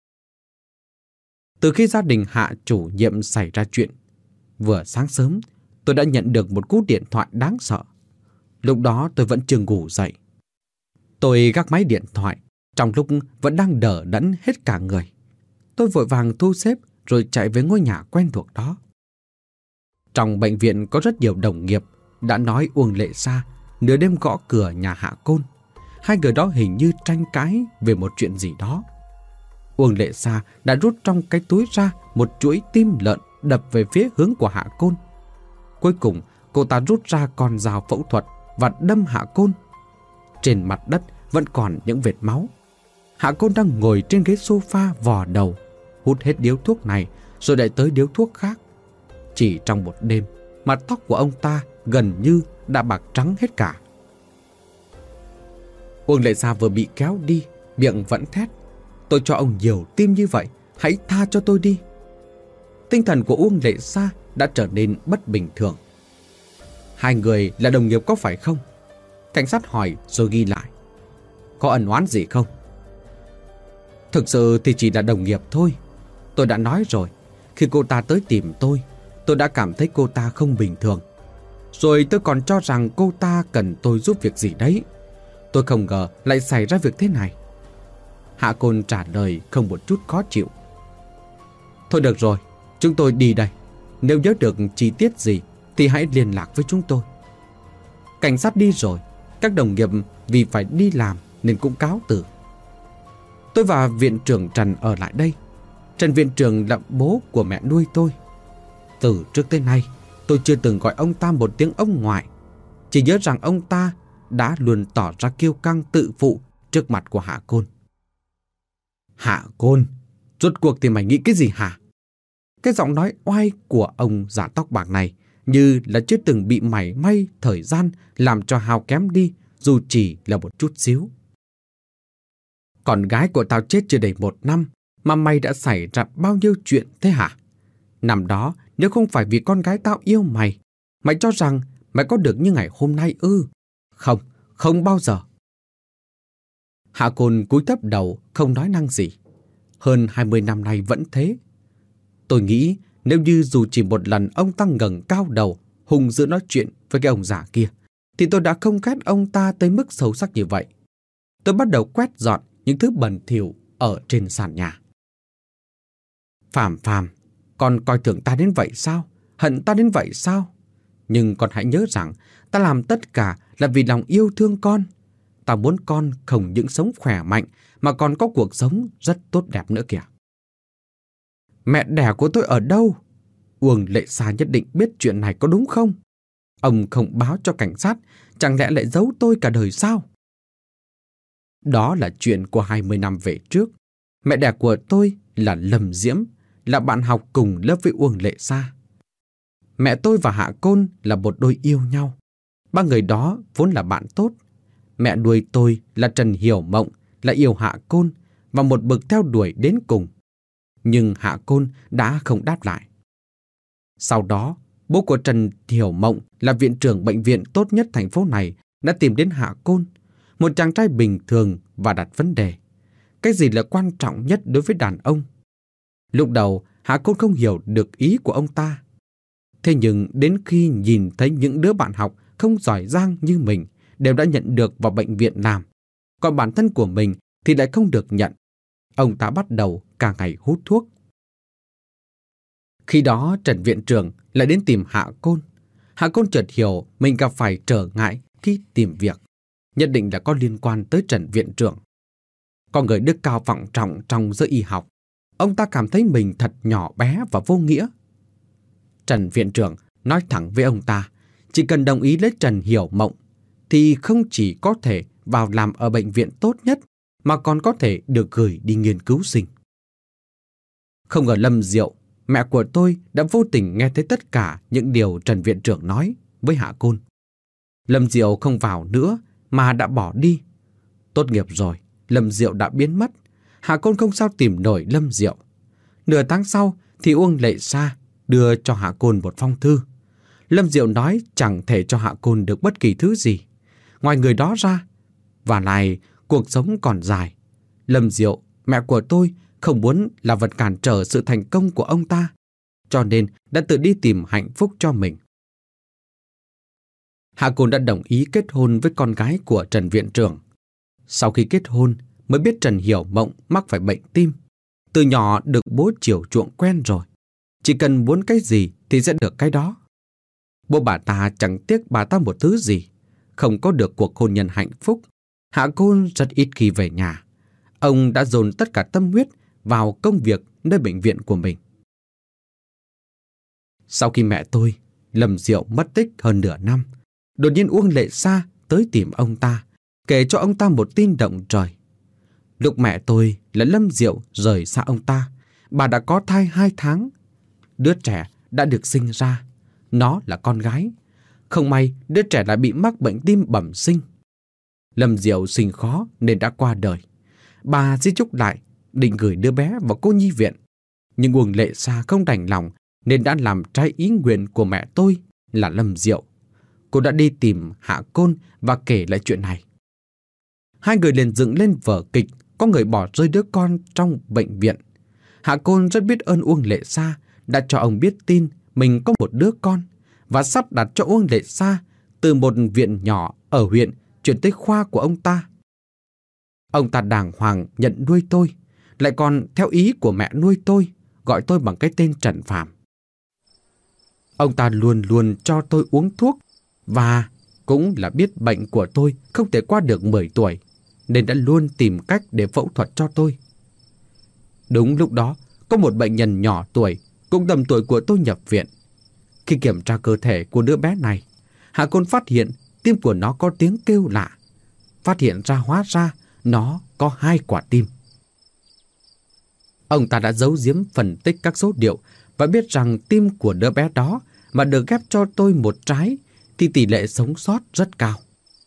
Từ khi gia đình Hạ chủ nhiệm xảy ra chuyện, vừa sáng sớm tôi đã nhận được một cú điện thoại đáng sợ. Lúc đó tôi vẫn chưa ngủ dậy. Tôi gác máy điện thoại, trong lúc vẫn đang đờ đẫn hết cả người. Tôi vội vàng thu xếp rồi chạy về ngôi nhà quen thuộc đó. Trong bệnh viện có rất nhiều đồng nghiệp đã nói Uông Lệ Sa nửa đêm gõ cửa nhà Hạ Côn. Hai người đó hình như tranh cãi về một chuyện gì đó. Uông Lệ Sa đã rút trong cái túi ra một chuỗi tim lợn đập về phía hướng của Hạ Côn. Cuối cùng cô ta rút ra con dao phẫu thuật và đâm Hạ Côn. Trên mặt đất vẫn còn những vệt máu. Hạ Côn đang ngồi trên ghế sofa vò đầu, hút hết điếu thuốc này rồi lại tới điếu thuốc khác. Chỉ trong một đêm mà tóc của ông ta gần như đã bạc trắng hết cả. Uông Lệ Sa vừa bị kéo đi, miệng vẫn thét: "Tôi cho ông nhiều tim như vậy, hãy tha cho tôi đi." Tinh thần của Uông Lệ Sa đã trở nên bất bình thường. "Hai người là đồng nghiệp có phải không?" Cảnh sát hỏi rồi ghi lại. "Có ân oán gì không?" "Thực sự thì chỉ là đồng nghiệp thôi. Tôi đã nói rồi, khi cô ta tới tìm tôi, tôi đã cảm thấy cô ta không bình thường. Rồi tôi còn cho rằng cô ta cần tôi giúp việc gì đấy. Tôi không ngờ lại xảy ra việc thế này." Hạ Côn trả lời không một chút khó chịu. "Thôi được rồi, chúng tôi đi đây. Nếu nhớ được chi tiết gì thì hãy liên lạc với chúng tôi." Cảnh sát đi rồi, các đồng nghiệp vì phải đi làm nên cũng cáo từ. Tôi và viện trưởng Trần ở lại đây. Trần viện trưởng là bố của mẹ nuôi tôi. Từ trước tới nay, tôi chưa từng gọi ông ta một tiếng ông ngoại. Chỉ nhớ rằng ông ta đã luôn tỏ ra kiêu căng tự phụ trước mặt của Hạ Côn. "Hạ Côn, rốt cuộc thì mày nghĩ cái gì hả?" Cái giọng nói oai của ông già tóc bạc này như là chưa từng bị mảy may thời gian làm cho hao kém đi, dù chỉ là một chút xíu. "Con gái của tao chết chưa đầy một năm mà mày đã xảy ra bao nhiêu chuyện thế hả? Năm đó nếu không phải vì con gái tao yêu mày, mày cho rằng mày có được như ngày hôm nay ư? Không, không bao giờ." Hạ Côn cúi thấp đầu không nói năng gì. Hơn hai mươi năm nay vẫn thế. Tôi nghĩ nếu như dù chỉ một lần ông ta ngẩng cao đầu hùng dữ nói chuyện với cái ông già kia, thì tôi đã không ghét ông ta tới mức sâu sắc như vậy. Tôi bắt đầu quét dọn những thứ bẩn thỉu ở trên sàn nhà. "Phàm Phàm, con coi thường ta đến vậy sao? Hận ta đến vậy sao? Nhưng con hãy nhớ rằng ta làm tất cả là vì lòng yêu thương con. Ta muốn con không những sống khỏe mạnh mà còn có cuộc sống rất tốt đẹp nữa kìa." "Mẹ đẻ của tôi ở đâu? Uông Lệ Sa nhất định biết chuyện này có đúng không? Ông không báo cho cảnh sát, chẳng lẽ lại giấu tôi cả đời sao?" "Đó là chuyện của hai mươi năm về trước. Mẹ đẻ của tôi là Lâm Diễm, là bạn học cùng lớp với Uông Lệ Sa. Mẹ tôi và Hạ Côn là một đôi yêu nhau. Ba người đó vốn là bạn tốt. Mẹ nuôi tôi là Trần Hiểu Mộng, là yêu Hạ Côn và một bực theo đuổi đến cùng. Nhưng Hạ Côn đã không đáp lại. Sau đó, bố của Trần Hiểu Mộng là viện trưởng bệnh viện tốt nhất thành phố này đã tìm đến Hạ Côn, một chàng trai bình thường, và đặt vấn đề: cái gì là quan trọng nhất đối với đàn ông? Lúc đầu, Hạ Côn không hiểu được ý của ông ta. Thế nhưng đến khi nhìn thấy những đứa bạn học không giỏi giang như mình đều đã nhận được vào bệnh viện làm, còn bản thân của mình thì lại không được nhận, ông ta bắt đầu cả ngày hút thuốc. Khi đó Trần viện trưởng lại đến tìm Hạ Côn. Hạ Côn chợt hiểu mình gặp phải trở ngại khi tìm việc, nhất định là có liên quan tới Trần viện trưởng. Con người đức cao vọng trọng trong giới y học, ông ta cảm thấy mình thật nhỏ bé và vô nghĩa. Trần viện trưởng nói thẳng với ông ta, chỉ cần đồng ý lấy Trần Hiểu Mộng thì không chỉ có thể vào làm ở bệnh viện tốt nhất mà còn có thể được gửi đi nghiên cứu sinh. Không ngờ Lâm Diệu, mẹ của tôi, đã vô tình nghe thấy tất cả những điều Trần viện trưởng nói với Hạ Côn. Lâm Diệu không vào nữa mà đã bỏ đi. Tốt nghiệp rồi, Lâm Diệu đã biến mất. Hạ Côn không sao tìm nổi Lâm Diệu. Nửa tháng sau thì Uông Lệ Sa đưa cho Hạ Côn một phong thư. Lâm Diệu nói chẳng thể cho Hạ Côn được bất kỳ thứ gì ngoài người đó ra. Và lại, cuộc sống còn dài. Lâm Diệu, mẹ của tôi, không muốn là vật cản trở sự thành công của ông ta, cho nên đã tự đi tìm hạnh phúc cho mình. Hạ Côn đã đồng ý kết hôn với con gái của Trần viện trưởng. Sau khi kết hôn mới biết Trần Hiểu Mộng mắc phải bệnh tim. Từ nhỏ được bố chiều chuộng quen rồi. Chỉ cần muốn cái gì thì sẽ được cái đó. Bố bà ta chẳng tiếc bà ta một thứ gì. Không có được cuộc hôn nhân hạnh phúc, Hạ Côn rất ít khi về nhà. Ông đã dồn tất cả tâm huyết vào công việc nơi bệnh viện của mình. Sau khi mẹ tôi, Lâm Diệu, mất tích hơn nửa năm, đột nhiên Uông Lệ Sa tới tìm ông ta, kể cho ông ta một tin động trời. Lúc mẹ tôi là Lâm Diệu rời xa ông ta, bà đã có thai hai tháng. Đứa trẻ đã được sinh ra, nó là con gái. Không may đứa trẻ lại bị mắc bệnh tim bẩm sinh. Lâm Diệu sinh khó nên đã qua đời. Bà di chúc lại định gửi đứa bé vào cô nhi viện, nhưng Uông Lệ Sa không đành lòng nên đã làm trái ý nguyện của mẹ tôi là Lâm Diệu. Cô đã đi tìm Hạ Côn và kể lại chuyện này. Hai người liền dựng lên vở kịch có người bỏ rơi đứa con trong bệnh viện. Hạ Côn rất biết ơn Uông Lệ Sa đã cho ông biết tin mình có một đứa con và sắp đặt cho Uông Lệ Sa từ một viện nhỏ ở huyện chuyển tới khoa của ông ta. Ông ta đàng hoàng nhận nuôi tôi, lại còn theo ý của mẹ nuôi tôi, gọi tôi bằng cái tên Trần Phàm. Ông ta luôn luôn cho tôi uống thuốc và cũng là biết bệnh của tôi không thể qua được mười tuổi, nên đã luôn tìm cách để phẫu thuật cho tôi. Đúng lúc đó, có một bệnh nhân nhỏ tuổi, cũng tầm tuổi của tôi nhập viện. Khi kiểm tra cơ thể của đứa bé này, Hạ Côn phát hiện tim của nó có tiếng kêu lạ. Phát hiện ra hóa ra nó có hai quả tim. Ông ta đã giấu giếm phân tích các số liệu và biết rằng tim của đứa bé đó mà được ghép cho tôi một trái thì tỷ lệ sống sót rất cao.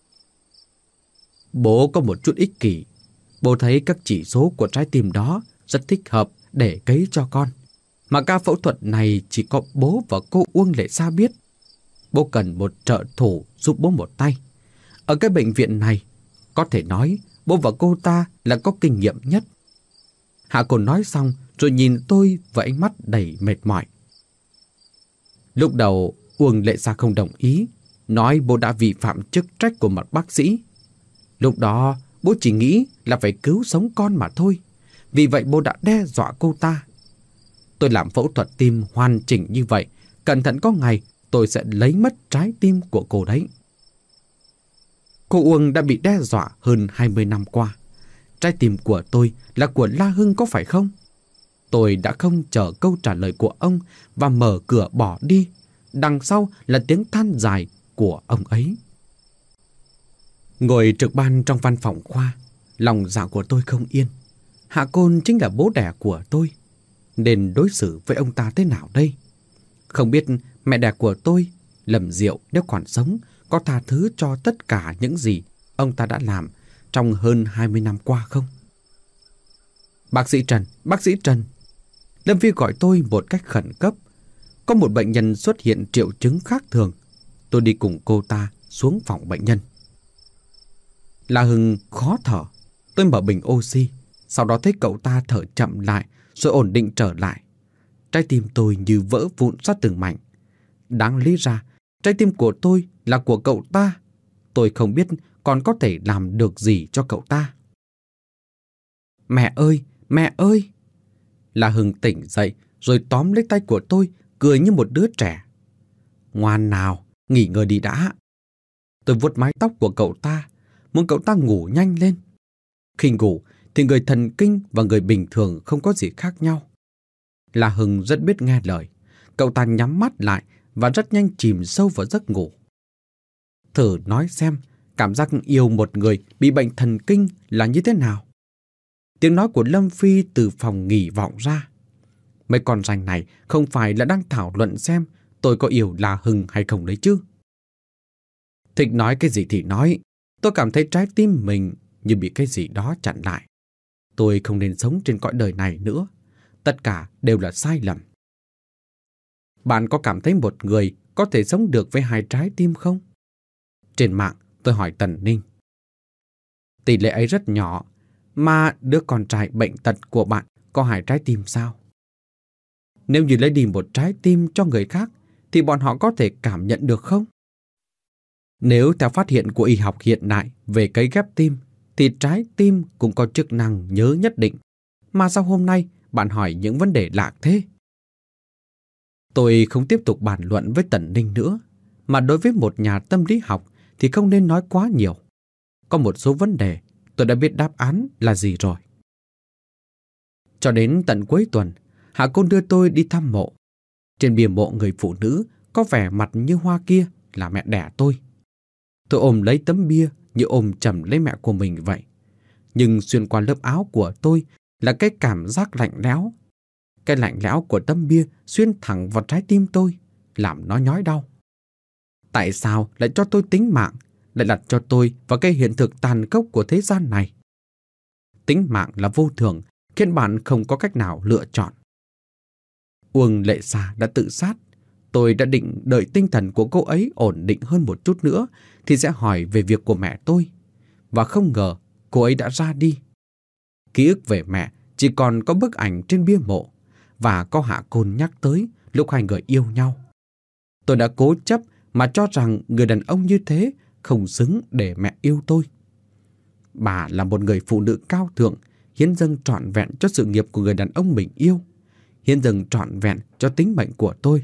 Bố có một chút ích kỷ. Bố thấy các chỉ số của trái tim đó rất thích hợp để cấy cho con. Mà ca phẫu thuật này chỉ có bố và cô Uông Lệ Sa biết. Bố cần một trợ thủ giúp bố một tay. Ở cái bệnh viện này, có thể nói bố và cô ta là có kinh nghiệm nhất. Hạ Côn nói xong rồi nhìn tôi với ánh mắt đầy mệt mỏi. Lúc đầu Uông Lệ Sa không đồng ý, nói bố đã vi phạm chức trách của một bác sĩ. Lúc đó bố chỉ nghĩ là phải cứu sống con mà thôi. Vì vậy bố đã đe dọa cô ta. Tôi làm phẫu thuật tim hoàn chỉnh như vậy, cẩn thận có ngày tôi sẽ lấy mất trái tim của cô đấy. Cô Uông đã bị đe dọa hơn hai mươi năm qua. Trái tim của tôi là của La Hưng có phải không? Tôi đã không chờ câu trả lời của ông và mở cửa bỏ đi. Đằng sau là tiếng than dài của ông ấy. Ngồi trực ban trong văn phòng khoa, lòng dạ của tôi không yên. Hạ Côn chính là bố đẻ của tôi, nên đối xử với ông ta thế nào đây? Không biết mẹ đẻ của tôi, Lâm Diệu, nếu còn sống, có tha thứ cho tất cả những gì ông ta đã làm trong hơn hai mươi năm qua không? Bác sĩ Trần, bác sĩ Trần. Lâm Phi gọi tôi một cách khẩn cấp. Có một bệnh nhân xuất hiện triệu chứng khác thường. Tôi đi cùng cô ta xuống phòng bệnh nhân. La Hưng khó thở. Tôi mở bình oxy. Sau đó thấy cậu ta thở chậm lại rồi ổn định trở lại. Trái tim tôi như vỡ vụn ra từng mảnh. Đáng lý ra, trái tim của tôi là của cậu ta. Tôi không biết còn có thể làm được gì cho cậu ta. Mẹ ơi, mẹ ơi! La Hưng tỉnh dậy rồi tóm lấy tay của tôi, cười như một đứa trẻ. Ngoan nào, nghỉ ngơi đi đã. Tôi vuốt mái tóc của cậu ta, muốn cậu ta ngủ nhanh lên. Khi ngủ thì người thần kinh và người bình thường không có gì khác nhau. La Hưng rất biết nghe lời. Cậu ta nhắm mắt lại và rất nhanh chìm sâu vào giấc ngủ. Thử nói xem, cảm giác yêu một người bị bệnh thần kinh là như thế nào? Tiếng nói của Lâm Phi từ phòng nghỉ vọng ra. Mấy con ranh này không phải là đang thảo luận xem tôi có yêu La Hưng hay không đấy chứ? Thích nói cái gì thì nói. Tôi cảm thấy trái tim mình như bị cái gì đó chặn lại. Tôi không nên sống trên cõi đời này nữa. Tất cả đều là sai lầm. Bạn có cảm thấy một người có thể sống được với hai trái tim không? Trên mạng tôi hỏi Tần Ninh. Tỷ lệ ấy rất nhỏ, mà đứa con trai bệnh tật của bạn có hai trái tim sao? Nếu như lấy đi một trái tim cho người khác thì bọn họ có thể cảm nhận được không? Nếu theo phát hiện của y học hiện đại về cấy ghép tim, thì trái tim cũng có chức năng nhớ nhất định. Mà sao hôm nay bạn hỏi những vấn đề lạ thế? Tôi không tiếp tục bàn luận với Tần Ninh nữa, mà đối với một nhà tâm lý học thì không nên nói quá nhiều. Có một số vấn đề tôi đã biết đáp án là gì rồi. Cho đến tận cuối tuần, Hạ Côn đưa tôi đi thăm mộ. Trên bia mộ người phụ nữ có vẻ mặt như hoa kia là mẹ đẻ tôi. Tôi ôm lấy tấm bia như ôm chầm lấy mẹ của mình vậy. Nhưng xuyên qua lớp áo của tôi là cái cảm giác lạnh lẽo. Cái lạnh lẽo của tấm bia xuyên thẳng vào trái tim tôi, làm nó nhói đau. Tại sao lại cho tôi tính mạng, lại đặt cho tôi vào cái hiện thực tàn khốc của thế gian này? Tính mạng là vô thường, khiến bạn không có cách nào lựa chọn. Uông Lệ Sa đã tự sát. Tôi đã định đợi tinh thần của cô ấy ổn định hơn một chút nữa thì sẽ hỏi về việc của mẹ tôi. Và không ngờ cô ấy đã ra đi. Ký ức về mẹ chỉ còn có bức ảnh trên bia mộ và có Hạ Côn nhắc tới lúc hai người yêu nhau. Tôi đã cố chấp mà cho rằng người đàn ông như thế không xứng để mẹ yêu tôi. Bà là một người phụ nữ cao thượng, hiến dâng trọn vẹn cho sự nghiệp của người đàn ông mình yêu, hiến dâng trọn vẹn cho tính mệnh của tôi.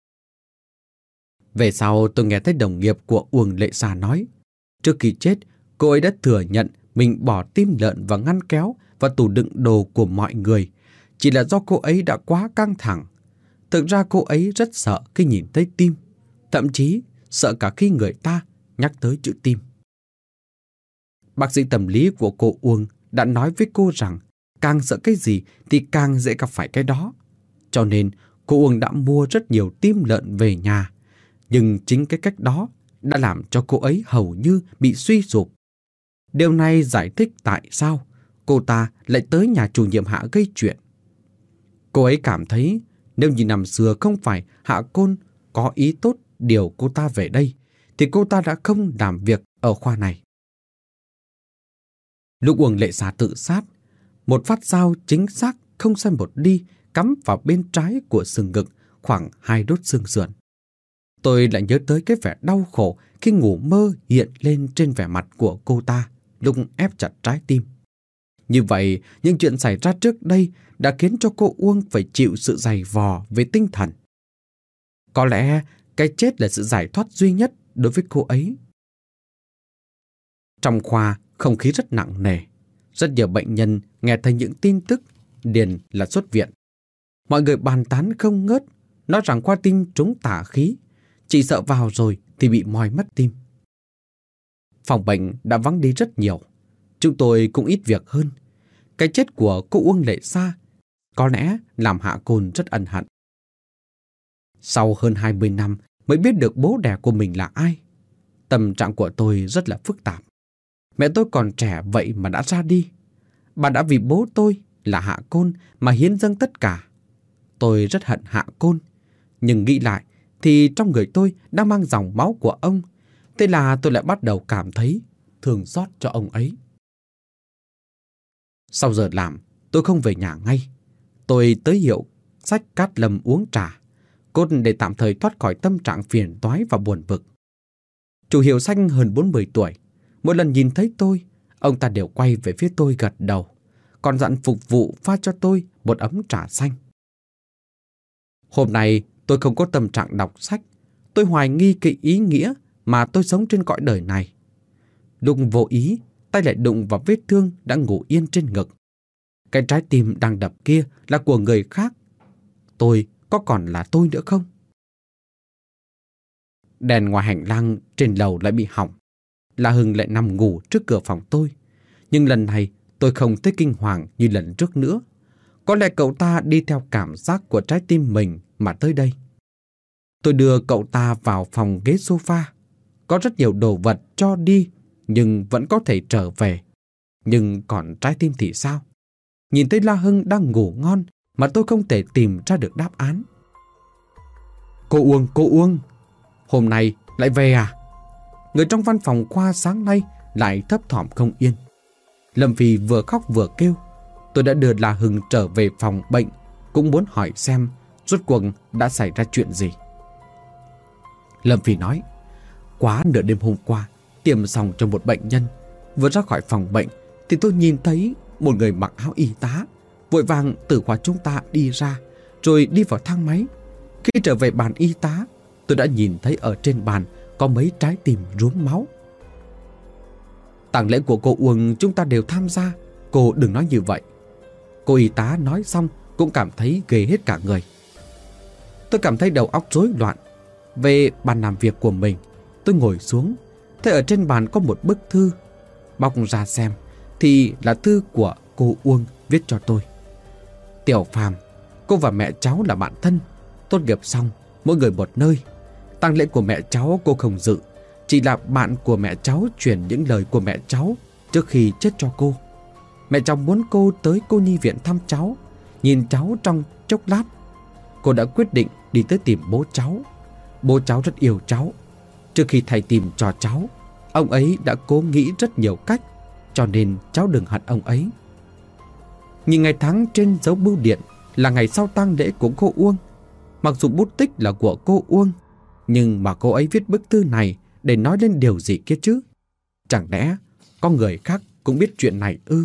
Về sau tôi nghe thấy đồng nghiệp của Uông Lệ Sa nói, trước khi chết, cô ấy đã thừa nhận mình bỏ tim lợn và ngăn kéo và tủ đựng đồ của mọi người, chỉ là do cô ấy đã quá căng thẳng. Thực ra cô ấy rất sợ khi nhìn thấy tim, thậm chí sợ cả khi người ta nhắc tới chữ tim. Bác sĩ tâm lý của cô Uông đã nói với cô rằng càng sợ cái gì thì càng dễ gặp phải cái đó. Cho nên cô Uông đã mua rất nhiều tim lợn về nhà. Nhưng chính cái cách đó đã làm cho cô ấy hầu như bị suy sụp. Điều này giải thích tại sao cô ta lại tới nhà chủ nhiệm Hạ gây chuyện. Cô ấy cảm thấy nếu như năm xưa không phải Hạ Côn có ý tốt điều cô ta về đây, thì cô ta đã không làm việc ở khoa này. Lúc Uông Lệ Sa tự sát, một phát dao chính xác không sai một ly cắm vào bên trái của sừng ngực khoảng hai đốt xương sườn. Tôi lại nhớ tới cái vẻ đau khổ khi ngủ mơ hiện lên trên vẻ mặt của cô ta lúc ép chặt trái tim. Như vậy, những chuyện xảy ra trước đây đã khiến cho cô Uông phải chịu sự dày vò về tinh thần. Có lẽ cái chết là sự giải thoát duy nhất đối với cô ấy. Trong khoa, không khí rất nặng nề. Rất nhiều bệnh nhân nghe thấy những tin tức liền là xuất viện. Mọi người bàn tán không ngớt, nói rằng khoa tim trúng tà khí, chỉ sợ vào rồi thì bị moi mất tim. Phòng bệnh đã vắng đi rất nhiều. Chúng tôi cũng ít việc hơn. Cái chết của cô Uông Lệ Sa có lẽ làm Hạ Côn rất ân hận. Sau hơn hai mươi năm mới biết được bố đẻ của mình là ai. Tâm trạng của tôi rất là phức tạp. Mẹ tôi còn trẻ vậy mà đã ra đi. Bà đã vì bố tôi là Hạ Côn mà hiến dâng tất cả. Tôi rất hận Hạ Côn, nhưng nghĩ lại thì trong người tôi đang mang dòng máu của ông. Thế là tôi lại bắt đầu cảm thấy thương xót cho ông ấy. Sau giờ làm, tôi không về nhà ngay. Tôi tới hiệu sách Cát Lâm uống trà, cốt để tạm thời thoát khỏi tâm trạng phiền toái và buồn bực. Chủ hiệu sách hơn bốn mươi tuổi. Mỗi lần nhìn thấy tôi, ông ta đều quay về phía tôi gật đầu, còn dặn phục vụ pha cho tôi một ấm trà xanh. Hôm nay tôi không có tâm trạng đọc sách. Tôi hoài nghi cái ý nghĩa mà tôi sống trên cõi đời này. Lúc vô ý, tay lại đụng vào vết thương đã ngủ yên trên ngực. Cái trái tim đang đập kia là của người khác. Tôi có còn là tôi nữa không? Đèn ngoài hành lang trên lầu lại bị hỏng. La Hưng lại nằm ngủ trước cửa phòng tôi. Nhưng lần này tôi không thấy kinh hoàng như lần trước nữa. Có lẽ cậu ta đi theo cảm giác của trái tim mình mà tới đây. Tôi đưa cậu ta vào phòng ghế sofa. Có rất nhiều đồ vật cho đi, nhưng vẫn có thể trở về. Nhưng còn trái tim thì sao? Nhìn thấy La Hưng đang ngủ ngon mà tôi không thể tìm ra được đáp án. Cô Uông, cô Uông, hôm nay lại về à? Người trong văn phòng khoa sáng nay lại thấp thỏm không yên. Lâm Phi vừa khóc vừa kêu. Tôi đã đưa La Hưng trở về phòng bệnh, cũng muốn hỏi xem rốt cuộc đã xảy ra chuyện gì. Lâm Phi nói, Quá nửa đêm hôm qua, tiêm xong cho một bệnh nhân. Vừa ra khỏi phòng bệnh thì tôi nhìn thấy một người mặc áo y tá vội vàng từ khoa chúng ta đi ra, rồi đi vào thang máy. Khi trở về bàn y tá, tôi đã nhìn thấy ở trên bàn có mấy trái tim rúm máu. Tang lễ của cô Uông chúng ta đều tham gia, cô đừng nói như vậy. Cô y tá nói xong cũng cảm thấy ghê hết cả người. Tôi cảm thấy đầu óc rối loạn. Về bàn làm việc của mình, tôi ngồi xuống, thấy ở trên bàn có một bức thư. Bóc ra xem thì là thư của cô Uông viết cho tôi. Tiểu Phàm, cô và mẹ cháu là bạn thân. Tốt nghiệp xong, mỗi người một nơi. Tang lễ của mẹ cháu cô không dự, chỉ là bạn của mẹ cháu truyền những lời của mẹ cháu trước khi chết cho cô. Mẹ cháu muốn cô tới cô nhi viện thăm cháu, nhìn cháu trong chốc lát. Cô đã quyết định đi tới tìm bố cháu. Bố cháu rất yêu cháu. Trước khi thầy tìm cho cháu, ông ấy đã cố nghĩ rất nhiều cách, cho nên cháu đừng hận ông ấy. Nhìn ngày tháng trên dấu bưu điện là ngày sau tang lễ của cô Uông. Mặc dù bút tích là của cô Uông, nhưng mà cô ấy viết bức thư này để nói lên điều gì kia chứ? Chẳng lẽ có người khác cũng biết chuyện này ư?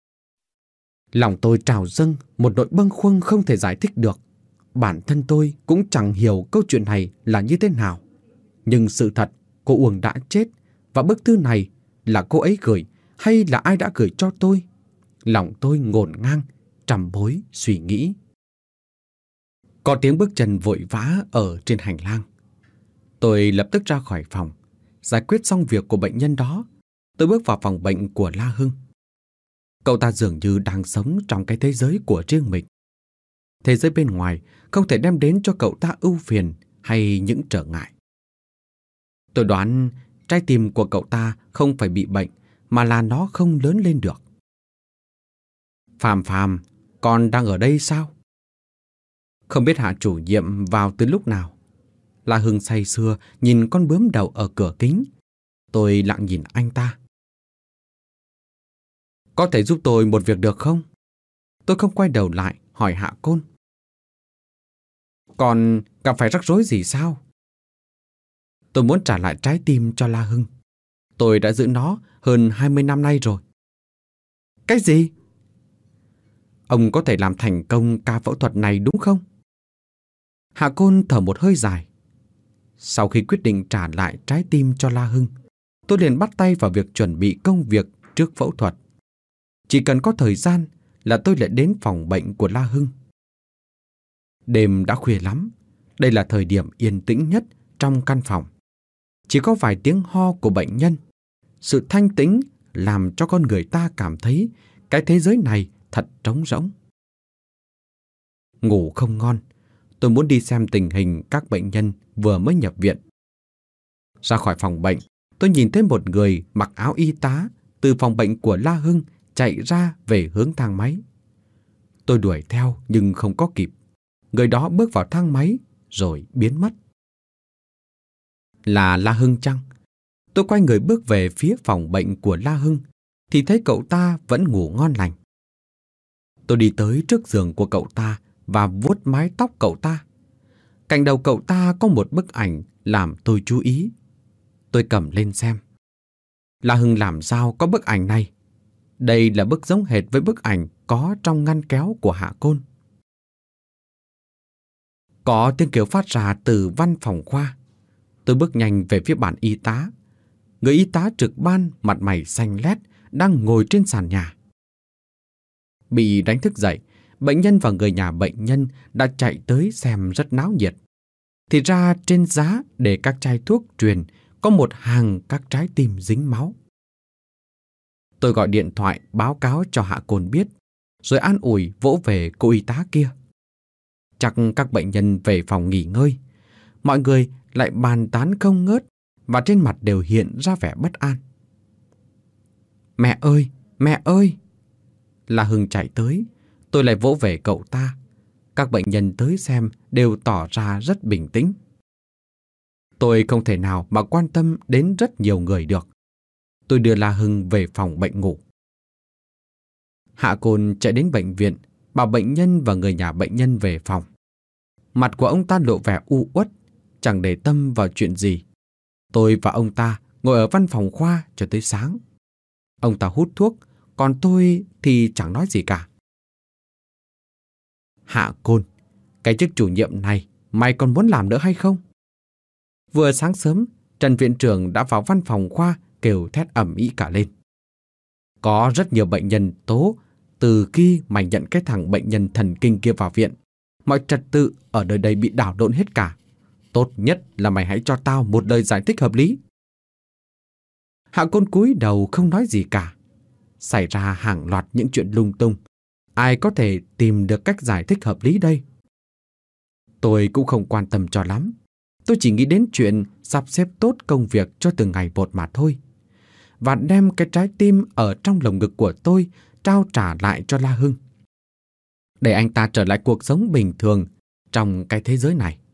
Lòng tôi trào dâng một nỗi bâng khuâng không thể giải thích được. Bản thân tôi cũng chẳng hiểu câu chuyện này là như thế nào. Nhưng sự thật, cô Uông đã chết, và bức thư này là cô ấy gửi hay là ai đã gửi cho tôi? Lòng tôi ngổn ngang, trầm bối suy nghĩ. Có tiếng bước chân vội vã ở trên hành lang. Tôi lập tức ra khỏi phòng. Giải quyết xong việc của bệnh nhân đó, tôi bước vào phòng bệnh của La Hưng. Cậu ta dường như đang sống trong cái thế giới của riêng mình. Thế giới bên ngoài không thể đem đến cho cậu ta ưu phiền hay những trở ngại. Tôi đoán trái tim của cậu ta không phải bị bệnh, mà là nó không lớn lên được. Phàm Phàm, con đang ở đây sao? Không biết Hạ chủ nhiệm vào từ lúc nào. La Hưng say sưa nhìn con bướm đậu ở cửa kính. Tôi lặng nhìn anh ta. Có thể giúp tôi một việc được không? Tôi không quay đầu lại hỏi Hạ Côn. Còn gặp phải rắc rối gì sao? Tôi muốn trả lại trái tim cho La Hưng. Tôi đã giữ nó hơn hai mươi năm nay rồi. Cái gì? Ông có thể làm thành công ca phẫu thuật này đúng không? Hạ Côn thở một hơi dài. Sau khi quyết định trả lại trái tim cho La Hưng, tôi liền bắt tay vào việc chuẩn bị công việc trước phẫu thuật. Chỉ cần có thời gian là tôi lại đến phòng bệnh của La Hưng. Đêm đã khuya lắm. Đây là thời điểm yên tĩnh nhất trong căn phòng. Chỉ có vài tiếng ho của bệnh nhân. Sự thanh tĩnh làm cho con người ta cảm thấy cái thế giới này thật trống rỗng. Ngủ không ngon. Tôi muốn đi xem tình hình các bệnh nhân vừa mới nhập viện. Ra khỏi phòng bệnh, tôi nhìn thấy một người mặc áo y tá từ phòng bệnh của La Hưng chạy ra về hướng thang máy. Tôi đuổi theo nhưng không có kịp. Người đó bước vào thang máy rồi biến mất. Là La Hưng chăng? Tôi quay người bước về phía phòng bệnh của La Hưng thì thấy cậu ta vẫn ngủ ngon lành. Tôi đi tới trước giường của cậu ta và vuốt mái tóc cậu ta. Cạnh đầu cậu ta có một bức ảnh làm tôi chú ý. Tôi cầm lên xem. La Hưng làm sao có bức ảnh này? Đây là bức giống hệt với bức ảnh có trong ngăn kéo của Hạ Côn. Có tiếng kêu phát ra từ văn phòng khoa. Tôi bước nhanh về phía bàn y tá. Người y tá trực ban mặt mày xanh lét đang ngồi trên sàn nhà. Bị đánh thức dậy, bệnh nhân và người nhà bệnh nhân đã chạy tới xem rất náo nhiệt. Thì ra trên giá để các chai thuốc truyền có một hàng các trái tim dính máu. Tôi gọi điện thoại báo cáo cho Hạ Côn biết, rồi an ủi vỗ về cô y tá kia. Chắc các bệnh nhân về phòng nghỉ ngơi. Mọi người lại bàn tán không ngớt và trên mặt đều hiện ra vẻ bất an. Mẹ ơi, mẹ ơi! La Hưng chạy tới, tôi lại vỗ về cậu ta. Các bệnh nhân tới xem đều tỏ ra rất bình tĩnh. Tôi không thể nào mà quan tâm đến rất nhiều người được. Tôi đưa La Hưng về phòng bệnh ngủ. Hạ Côn chạy đến bệnh viện, bảo bệnh nhân và người nhà bệnh nhân về phòng. Mặt của ông ta lộ vẻ u uất, chẳng để tâm vào chuyện gì. Tôi và ông ta ngồi ở văn phòng khoa cho tới sáng. Ông ta hút thuốc, còn tôi thì chẳng nói gì cả. Hạ Côn, cái chức chủ nhiệm này mày còn muốn làm nữa hay không? Vừa sáng sớm, Trần viện trưởng đã vào văn phòng khoa kêu thét ầm ĩ cả lên. Có rất nhiều bệnh nhân tố từ khi mày nhận cái thằng bệnh nhân thần kinh kia vào viện. Mọi trật tự ở nơi đây bị đảo lộn hết cả. Tốt nhất là mày hãy cho tao một lời giải thích hợp lý. Hạ Côn cúi đầu không nói gì cả. Xảy ra hàng loạt những chuyện lung tung. Ai có thể tìm được cách giải thích hợp lý đây? Tôi cũng không quan tâm cho lắm. Tôi chỉ nghĩ đến chuyện sắp xếp tốt công việc cho từng ngày một mà thôi. Và đem cái trái tim ở trong lồng ngực của tôi trao trả lại cho La Hưng, để anh ta trở lại cuộc sống bình thường trong cái thế giới này.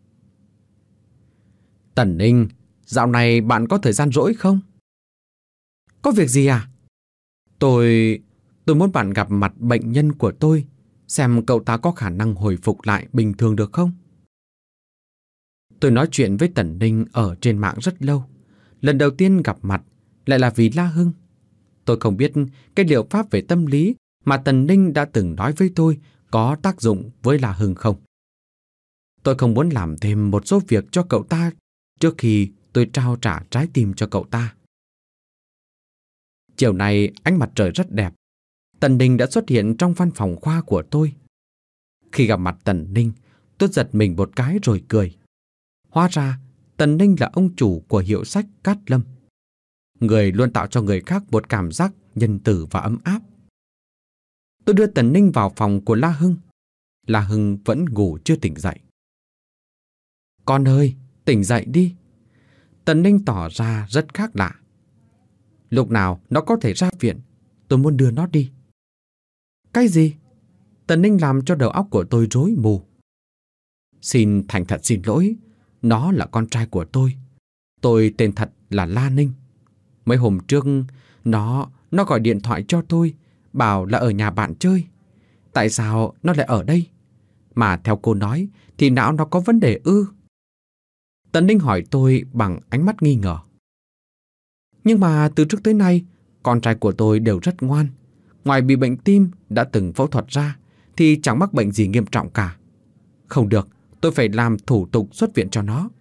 Tần Ninh, dạo này bạn có thời gian rỗi không? Có việc gì à? Tôi... tôi muốn bạn gặp mặt bệnh nhân của tôi, xem cậu ta có khả năng hồi phục lại bình thường được không? Tôi nói chuyện với Tần Ninh ở trên mạng rất lâu. Lần đầu tiên gặp mặt lại là vì La Hưng. Tôi không biết cái liệu pháp về tâm lý mà Tần Ninh đã từng nói với tôi có tác dụng với La Hưng không. Tôi không muốn làm thêm một số việc cho cậu ta trước khi tôi trao trả trái tim cho cậu ta. Chiều nay ánh mặt trời rất đẹp. Tần Ninh đã xuất hiện trong văn phòng khoa của tôi. Khi gặp mặt Tần Ninh, tôi giật mình một cái rồi cười. Hóa ra Tần Ninh là ông chủ của hiệu sách Cát Lâm, người luôn tạo cho người khác một cảm giác nhân từ và ấm áp. Tôi đưa Tần Ninh vào phòng của La Hưng. La Hưng vẫn ngủ chưa tỉnh dậy. Con ơi, tỉnh dậy đi. Tần Ninh tỏ ra rất khác lạ. Lúc nào nó có thể ra viện, tôi muốn đưa nó đi. Cái gì? Tần Ninh làm cho đầu óc của tôi rối mù. Xin thành thật xin lỗi, nó là con trai của tôi. Tôi tên thật là La Ninh. Mấy hôm trước, nó, nó gọi điện thoại cho tôi, bảo là ở nhà bạn chơi. Tại sao nó lại ở đây? Mà theo cô nói, thì não nó có vấn đề ư? Tần Ninh hỏi tôi bằng ánh mắt nghi ngờ. Nhưng mà từ trước tới nay, con trai của tôi đều rất ngoan. Ngoài bị bệnh tim đã từng phẫu thuật ra, thì chẳng mắc bệnh gì nghiêm trọng cả. Không được, tôi phải làm thủ tục xuất viện cho nó.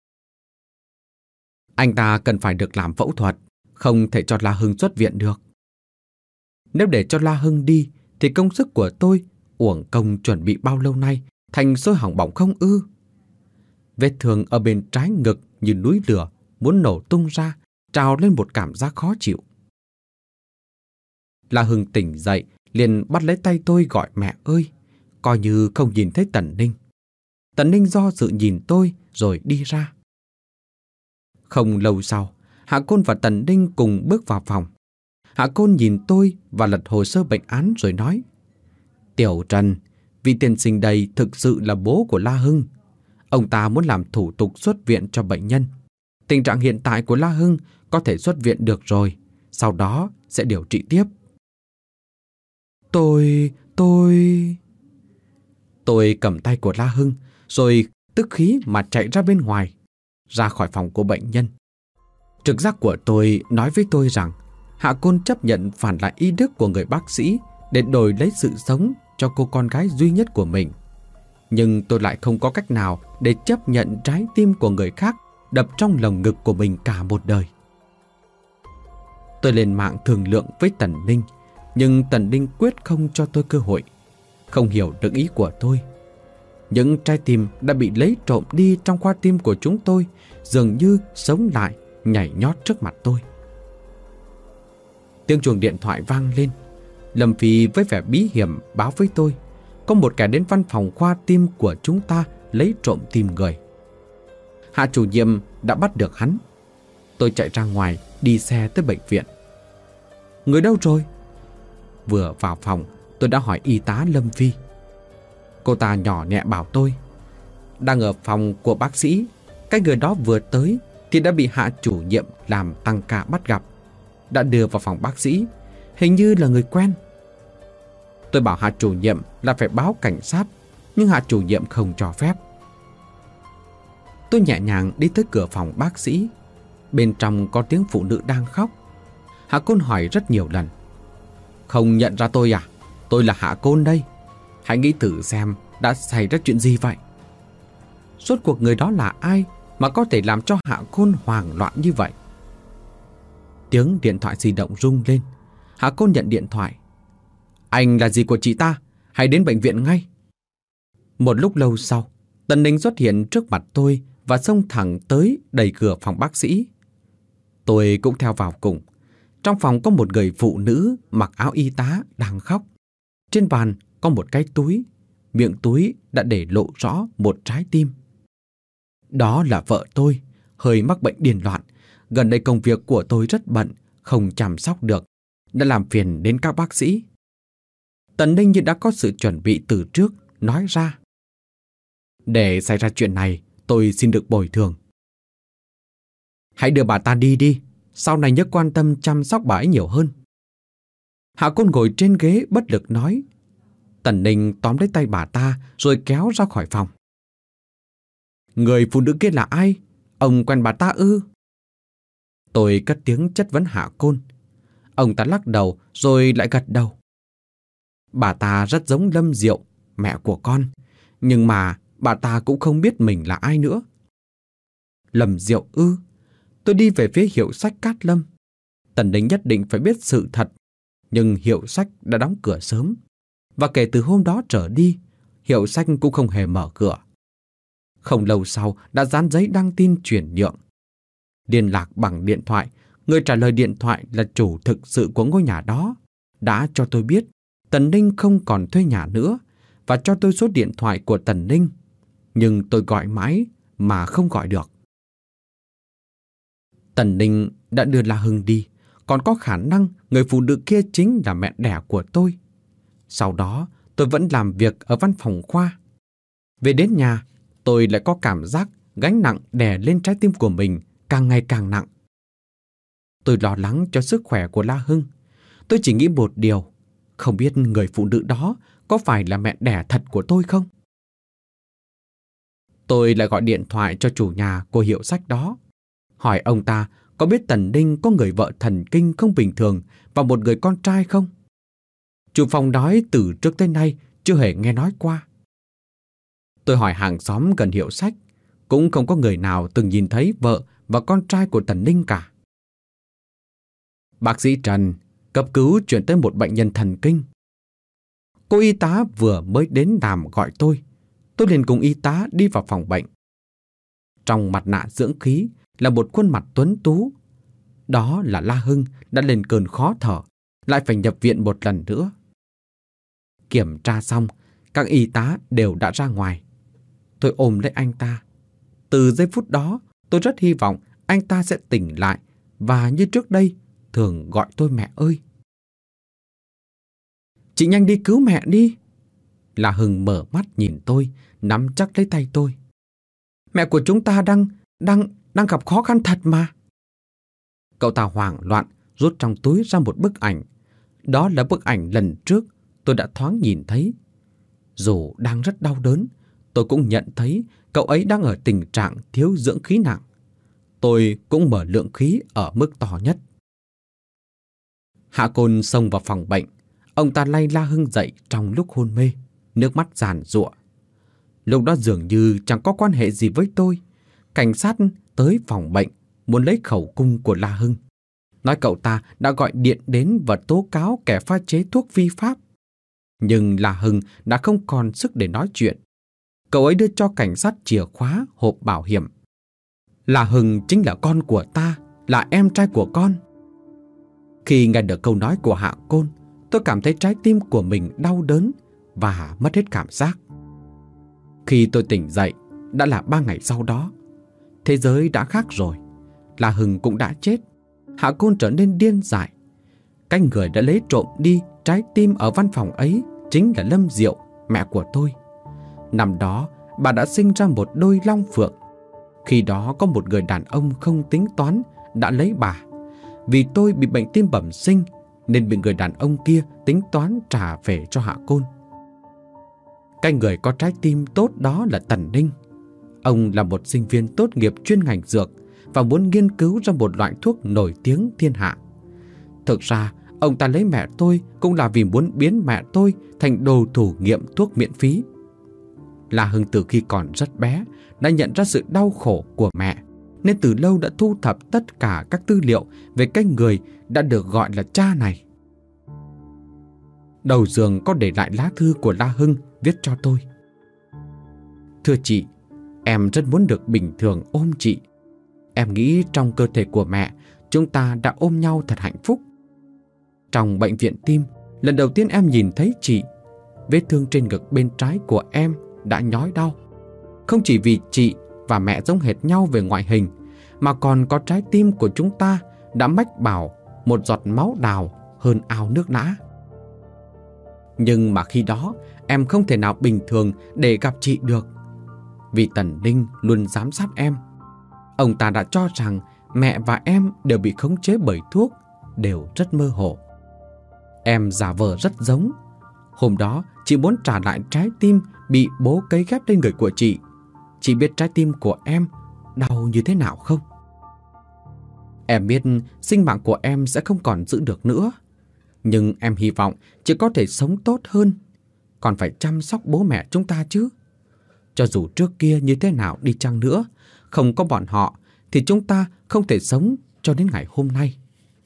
Anh ta cần phải được làm phẫu thuật, không thể cho La Hưng xuất viện được. Nếu để cho La Hưng đi, thì công sức của tôi uổng công chuẩn bị bao lâu nay thành sôi hỏng bỏng không ư? Vết thương ở bên trái ngực như núi lửa muốn nổ tung ra, trào lên một cảm giác khó chịu. La Hưng tỉnh dậy, liền bắt lấy tay tôi gọi mẹ ơi, coi như không nhìn thấy Tần Ninh. Tần Ninh do dự nhìn tôi rồi đi ra. Không lâu sau, Hạ Côn và Tần Ninh cùng bước vào phòng. Hạ Côn nhìn tôi và lật hồ sơ bệnh án rồi nói: Tiểu Trần, vị tiên sinh đây thực sự là bố của La Hưng. Ông ta muốn làm thủ tục xuất viện cho bệnh nhân. Tình trạng hiện tại của La Hưng có thể xuất viện được rồi, sau đó sẽ điều trị tiếp. Tôi... tôi... Tôi cầm tay của La Hưng rồi tức khí mà chạy ra bên ngoài, ra khỏi phòng của bệnh nhân. Trực giác của tôi nói với tôi rằng Hạ Côn chấp nhận phản lại ý đức của người bác sĩ để đổi lấy sự sống cho cô con gái duy nhất của mình. Nhưng tôi lại không có cách nào để chấp nhận trái tim của người khác đập trong lồng ngực của mình cả một đời. Tôi lên mạng thương lượng với Tần Ninh, nhưng Tần Ninh quyết không cho tôi cơ hội, không hiểu được ý của tôi. Những trái tim đã bị lấy trộm đi trong khoa tim của chúng tôi dường như sống lại, nhảy nhót trước mặt tôi. Tiếng chuông điện thoại vang lên. Lâm Phi với vẻ bí hiểm báo với tôi có một kẻ đến văn phòng khoa tim của chúng ta lấy trộm tim người. Hạ chủ nhiệm đã bắt được hắn. Tôi chạy ra ngoài, đi xe tới bệnh viện. Người đâu rồi? Vừa vào phòng, tôi đã hỏi y tá Lâm Phi. Cô ta nhỏ nhẹ bảo tôi: đang ở phòng của bác sĩ. Cái người đó vừa tới thì đã bị Hạ chủ nhiệm làm tăng ca bắt gặp, đã đưa vào phòng bác sĩ, hình như là người quen. Tôi bảo Hạ chủ nhiệm là phải báo cảnh sát, nhưng Hạ chủ nhiệm không cho phép. Tôi nhẹ nhàng đi tới cửa phòng bác sĩ. Bên trong có tiếng phụ nữ đang khóc. Hạ Côn hỏi rất nhiều lần. Không nhận ra tôi à? Tôi là Hạ Côn đây. Hãy nghĩ thử xem đã xảy ra chuyện gì vậy. Rốt cuộc người đó là ai mà có thể làm cho Hạ Côn hoảng loạn như vậy? Tiếng điện thoại di động rung lên. Hạ Côn nhận điện thoại. Anh là gì của chị ta? Hãy đến bệnh viện ngay. Một lúc lâu sau, Tần Ninh xuất hiện trước mặt tôi và xông thẳng tới đẩy cửa phòng bác sĩ. Tôi cũng theo vào cùng. Trong phòng có một người phụ nữ mặc áo y tá đang khóc. Trên bàn có một cái túi. Miệng túi đã để lộ rõ một trái tim. Đó là vợ tôi, hơi mắc bệnh điên loạn. Gần đây công việc của tôi rất bận, không chăm sóc được, đã làm phiền đến các bác sĩ. Tần Ninh như đã có sự chuẩn bị từ trước, nói ra. Để xảy ra chuyện này, tôi xin được bồi thường. Hãy đưa bà ta đi đi, sau này nhớ quan tâm chăm sóc bà ấy nhiều hơn. Hạ Côn ngồi trên ghế bất lực nói. Tần Ninh tóm lấy tay bà ta rồi kéo ra khỏi phòng. Người phụ nữ kia là ai? Ông quen bà ta ư? Tôi cất tiếng chất vấn Hạ Côn. Ông ta lắc đầu rồi lại gật đầu. Bà ta rất giống Lâm Diệu, mẹ của con. Nhưng mà bà ta cũng không biết mình là ai nữa. Lâm Diệu ư? Tôi đi về phía hiệu sách Cát Lâm. Tần Ninh nhất định phải biết sự thật. Nhưng hiệu sách đã đóng cửa sớm. Và kể từ hôm đó trở đi, hiệu sách cũng không hề mở cửa. Không lâu sau đã dán giấy đăng tin chuyển nhượng. Liên lạc bằng điện thoại, người trả lời điện thoại là chủ thực sự của ngôi nhà đó, đã cho tôi biết Tần Ninh không còn thuê nhà nữa và cho tôi số điện thoại của Tần Ninh. Nhưng tôi gọi mãi mà không gọi được. Tần Ninh đã đưa La Hưng đi, còn có khả năng người phụ nữ kia chính là mẹ đẻ của tôi. Sau đó tôi vẫn làm việc ở văn phòng khoa. Về đến nhà, tôi lại có cảm giác gánh nặng đè lên trái tim của mình càng ngày càng nặng. Tôi lo lắng cho sức khỏe của La Hưng. Tôi chỉ nghĩ một điều, không biết người phụ nữ đó có phải là mẹ đẻ thật của tôi không? Tôi lại gọi điện thoại cho chủ nhà của hiệu sách đó, hỏi ông ta có biết Tần Ninh có người vợ thần kinh không bình thường và một người con trai không? Chủ phòng nói từ trước tới nay chưa hề nghe nói qua. Tôi hỏi hàng xóm gần hiệu sách, cũng không có người nào từng nhìn thấy vợ và con trai của Tần Ninh cả. Bác sĩ Trần cấp cứu chuyển tới một bệnh nhân thần kinh. Cô y tá vừa mới đến làm gọi tôi. Tôi liền cùng y tá đi vào phòng bệnh. Trong mặt nạ dưỡng khí là một khuôn mặt tuấn tú. Đó là La Hưng đã lên cơn khó thở, lại phải nhập viện một lần nữa. Kiểm tra xong, các y tá đều đã ra ngoài. Tôi ôm lấy anh ta. Từ giây phút đó, tôi rất hy vọng anh ta sẽ tỉnh lại và như trước đây thường gọi tôi mẹ ơi. Chị nhanh đi cứu mẹ đi. La Hưng mở mắt nhìn tôi, nắm chắc lấy tay tôi. Mẹ của chúng ta đang, đang, đang gặp khó khăn thật mà. Cậu ta hoảng loạn rút trong túi ra một bức ảnh. Đó là bức ảnh lần trước tôi đã thoáng nhìn thấy. Dù đang rất đau đớn, tôi cũng nhận thấy cậu ấy đang ở tình trạng thiếu dưỡng khí nặng. Tôi cũng mở lượng khí ở mức to nhất. Hạ Côn xông vào phòng bệnh. Ông ta lay La Hưng dậy trong lúc hôn mê, nước mắt giàn giụa. Lúc đó dường như chẳng có quan hệ gì với tôi. Cảnh sát tới phòng bệnh muốn lấy khẩu cung của La Hưng, nói cậu ta đã gọi điện đến và tố cáo kẻ pha chế thuốc vi pháp. Nhưng La Hưng đã không còn sức để nói chuyện. Cậu ấy đưa cho cảnh sát chìa khóa hộp bảo hiểm. La Hưng chính là con của ta, là em trai của con. Khi nghe được câu nói của Hạ Côn, tôi cảm thấy trái tim của mình đau đớn và mất hết cảm giác. Khi tôi tỉnh dậy, đã là ba ngày sau đó. Thế giới đã khác rồi. La Hưng cũng đã chết. Hạ Côn trở nên điên dại. Cái người đã lấy trộm đi trái tim ở văn phòng ấy chính là Lâm Diệu, mẹ của tôi. Năm đó, bà đã sinh ra một đôi long phượng. Khi đó có một người đàn ông không tính toán đã lấy bà. Vì tôi bị bệnh tim bẩm sinh nên bị người đàn ông kia tính toán trả về cho Hạ Côn. Cái người có trái tim tốt đó là Tần Ninh. Ông là một sinh viên tốt nghiệp chuyên ngành dược và muốn nghiên cứu ra một loại thuốc nổi tiếng thiên hạ. Thực ra, ông ta lấy mẹ tôi cũng là vì muốn biến mẹ tôi thành đồ thử nghiệm thuốc miễn phí. La Hưng từ khi còn rất bé đã nhận ra sự đau khổ của mẹ, nên từ lâu đã thu thập tất cả các tư liệu về cái người đã được gọi là cha này. Đầu giường có để lại lá thư của La Hưng viết cho tôi. Thưa chị, em rất muốn được bình thường ôm chị. Em nghĩ trong cơ thể của mẹ, chúng ta đã ôm nhau thật hạnh phúc. Trong bệnh viện tim, lần đầu tiên em nhìn thấy chị, vết thương trên ngực bên trái của em đã nhói đau. Không chỉ vì chị và mẹ giống hệt nhau về ngoại hình, mà còn có trái tim của chúng ta đã mách bảo một giọt máu đào hơn ao nước lã. Nhưng mà khi đó em không thể nào bình thường để gặp chị được, vì Tần Ninh luôn giám sát em. Ông ta đã cho rằng mẹ và em đều bị khống chế bởi thuốc, đều rất mơ hồ. Em giả vờ rất giống. Hôm đó chị muốn trả lại trái tim bị bố cấy ghép lên người của chị. Chị biết trái tim của em đau như thế nào không? Em biết sinh mạng của em sẽ không còn giữ được nữa, nhưng em hy vọng chị có thể sống tốt hơn. Còn phải chăm sóc bố mẹ chúng ta chứ. Cho dù trước kia như thế nào đi chăng nữa, không có bọn họ thì chúng ta không thể sống cho đến ngày hôm nay.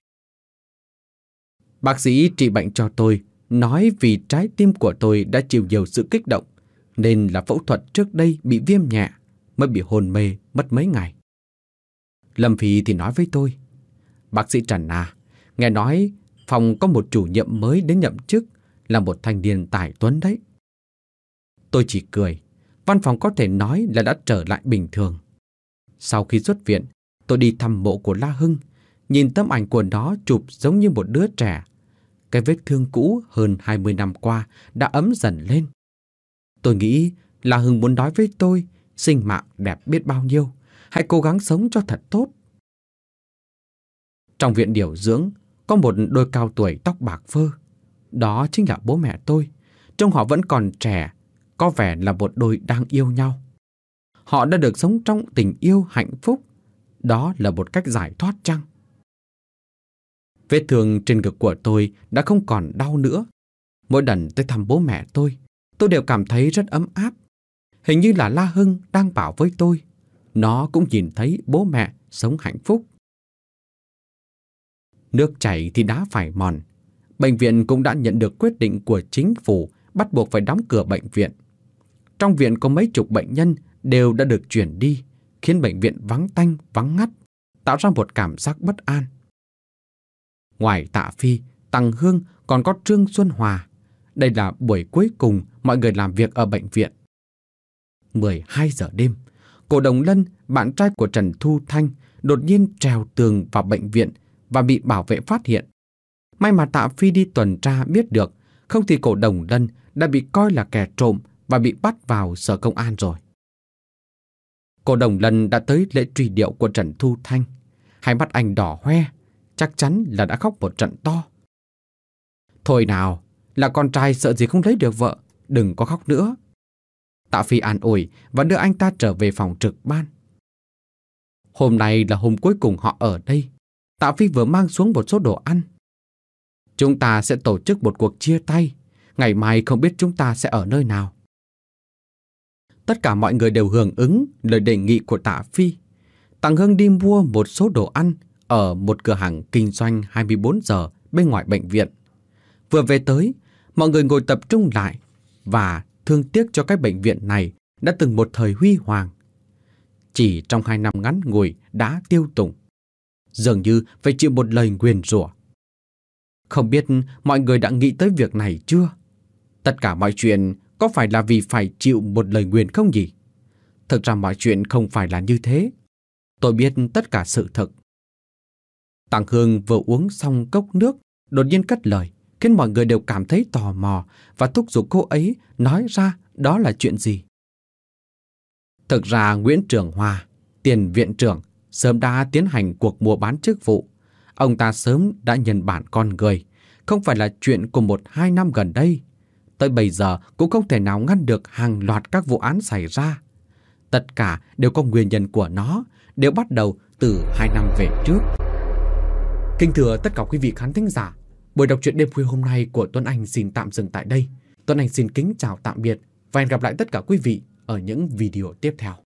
Bác sĩ trị bệnh cho tôi nói vì trái tim của tôi đã chịu nhiều sự kích động, nên là phẫu thuật trước đây bị viêm nhẹ, mới bị hôn mê mất mấy ngày. Lâm Phi thì nói với tôi: Bác sĩ Trần à, nghe nói phòng có một chủ nhiệm mới đến nhậm chức, là một thanh niên tài tuấn đấy. Tôi chỉ cười. Văn phòng có thể nói là đã trở lại bình thường. Sau khi xuất viện, tôi đi thăm mộ của La Hưng, nhìn tấm ảnh của nó chụp giống như một đứa trẻ. Cái vết thương cũ hơn hai mươi năm qua đã ấm dần lên. Tôi nghĩ La Hưng muốn nói với tôi sinh mạng đẹp biết bao nhiêu, hãy cố gắng sống cho thật tốt. Trong viện điều dưỡng có một đôi cao tuổi tóc bạc phơ. Đó chính là bố mẹ tôi. Trông họ vẫn còn trẻ, có vẻ là một đôi đang yêu nhau. Họ đã được sống trong tình yêu hạnh phúc. Đó là một cách giải thoát chăng? Vết thương trên ngực của tôi đã không còn đau nữa. Mỗi lần tới thăm bố mẹ tôi, tôi đều cảm thấy rất ấm áp. Hình như là La Hưng đang bảo với tôi, nó cũng nhìn thấy bố mẹ sống hạnh phúc. Nước chảy thì đá phải mòn. Bệnh viện cũng đã nhận được quyết định của chính phủ bắt buộc phải đóng cửa bệnh viện. Trong viện có mấy chục bệnh nhân đều đã được chuyển đi, khiến bệnh viện vắng tanh, vắng ngắt, tạo ra một cảm giác bất an. Ngoài Tạ Phi, Tằng Hương còn có Trương Xuân Hòa. Đây là buổi cuối cùng mọi người làm việc ở bệnh viện. mười hai giờ đêm, cô Đồng Lân, bạn trai của Trần Thu Thanh, đột nhiên trèo tường vào bệnh viện và bị bảo vệ phát hiện. May mà Tạ Phi đi tuần tra biết được, không thì cô Đồng Lân đã bị coi là kẻ trộm và bị bắt vào sở công an rồi. Cô Đồng Lân đã tới lễ truy điệu của Trần Thu Thanh. Hai mắt anh đỏ hoe, chắc chắn là đã khóc một trận to. Thôi nào, là con trai sợ gì không lấy được vợ, đừng có khóc nữa. Tạ Phi an ủi và đưa anh ta trở về phòng trực ban. Hôm nay là hôm cuối cùng họ ở đây. Tạ Phi vừa mang xuống một số đồ ăn. Chúng ta sẽ tổ chức một cuộc chia tay. Ngày mai không biết chúng ta sẽ ở nơi nào. Tất cả mọi người đều hưởng ứng lời đề nghị của Tạ Phi. Tằng Hưng đi mua một số đồ ăn ở một cửa hàng kinh doanh hai mươi bốn giờ bên ngoài bệnh viện. Vừa về tới, mọi người ngồi tập trung lại và thương tiếc cho cái bệnh viện này đã từng một thời huy hoàng. Chỉ trong hai năm ngắn ngủi đã tiêu tùng, dường như phải chịu một lời nguyền rủa. Không biết mọi người đã nghĩ tới việc này chưa? Tất cả mọi chuyện có phải là vì phải chịu một lời nguyền không nhỉ? Thực ra mọi chuyện không phải là như thế. Tôi biết tất cả sự thật. Tằng Hương vừa uống xong cốc nước, đột nhiên cất lời, khiến mọi người đều cảm thấy tò mò và thúc giục cô ấy nói ra đó là chuyện gì. Thực ra Nguyễn Trường Hoa, tiền viện trưởng, sớm đã tiến hành cuộc mua bán chức vụ. Ông ta sớm đã nhân bản con người, không phải là chuyện của một hai năm gần đây. Tới bây giờ cũng không thể nào ngăn được hàng loạt các vụ án xảy ra. Tất cả đều có nguyên nhân của nó, đều bắt đầu từ hai năm về trước. Kính thưa tất cả quý vị khán thính giả, buổi đọc truyện đêm khuya hôm nay của Tuấn Anh xin tạm dừng tại đây. Tuấn Anh xin kính chào tạm biệt và hẹn gặp lại tất cả quý vị ở những video tiếp theo.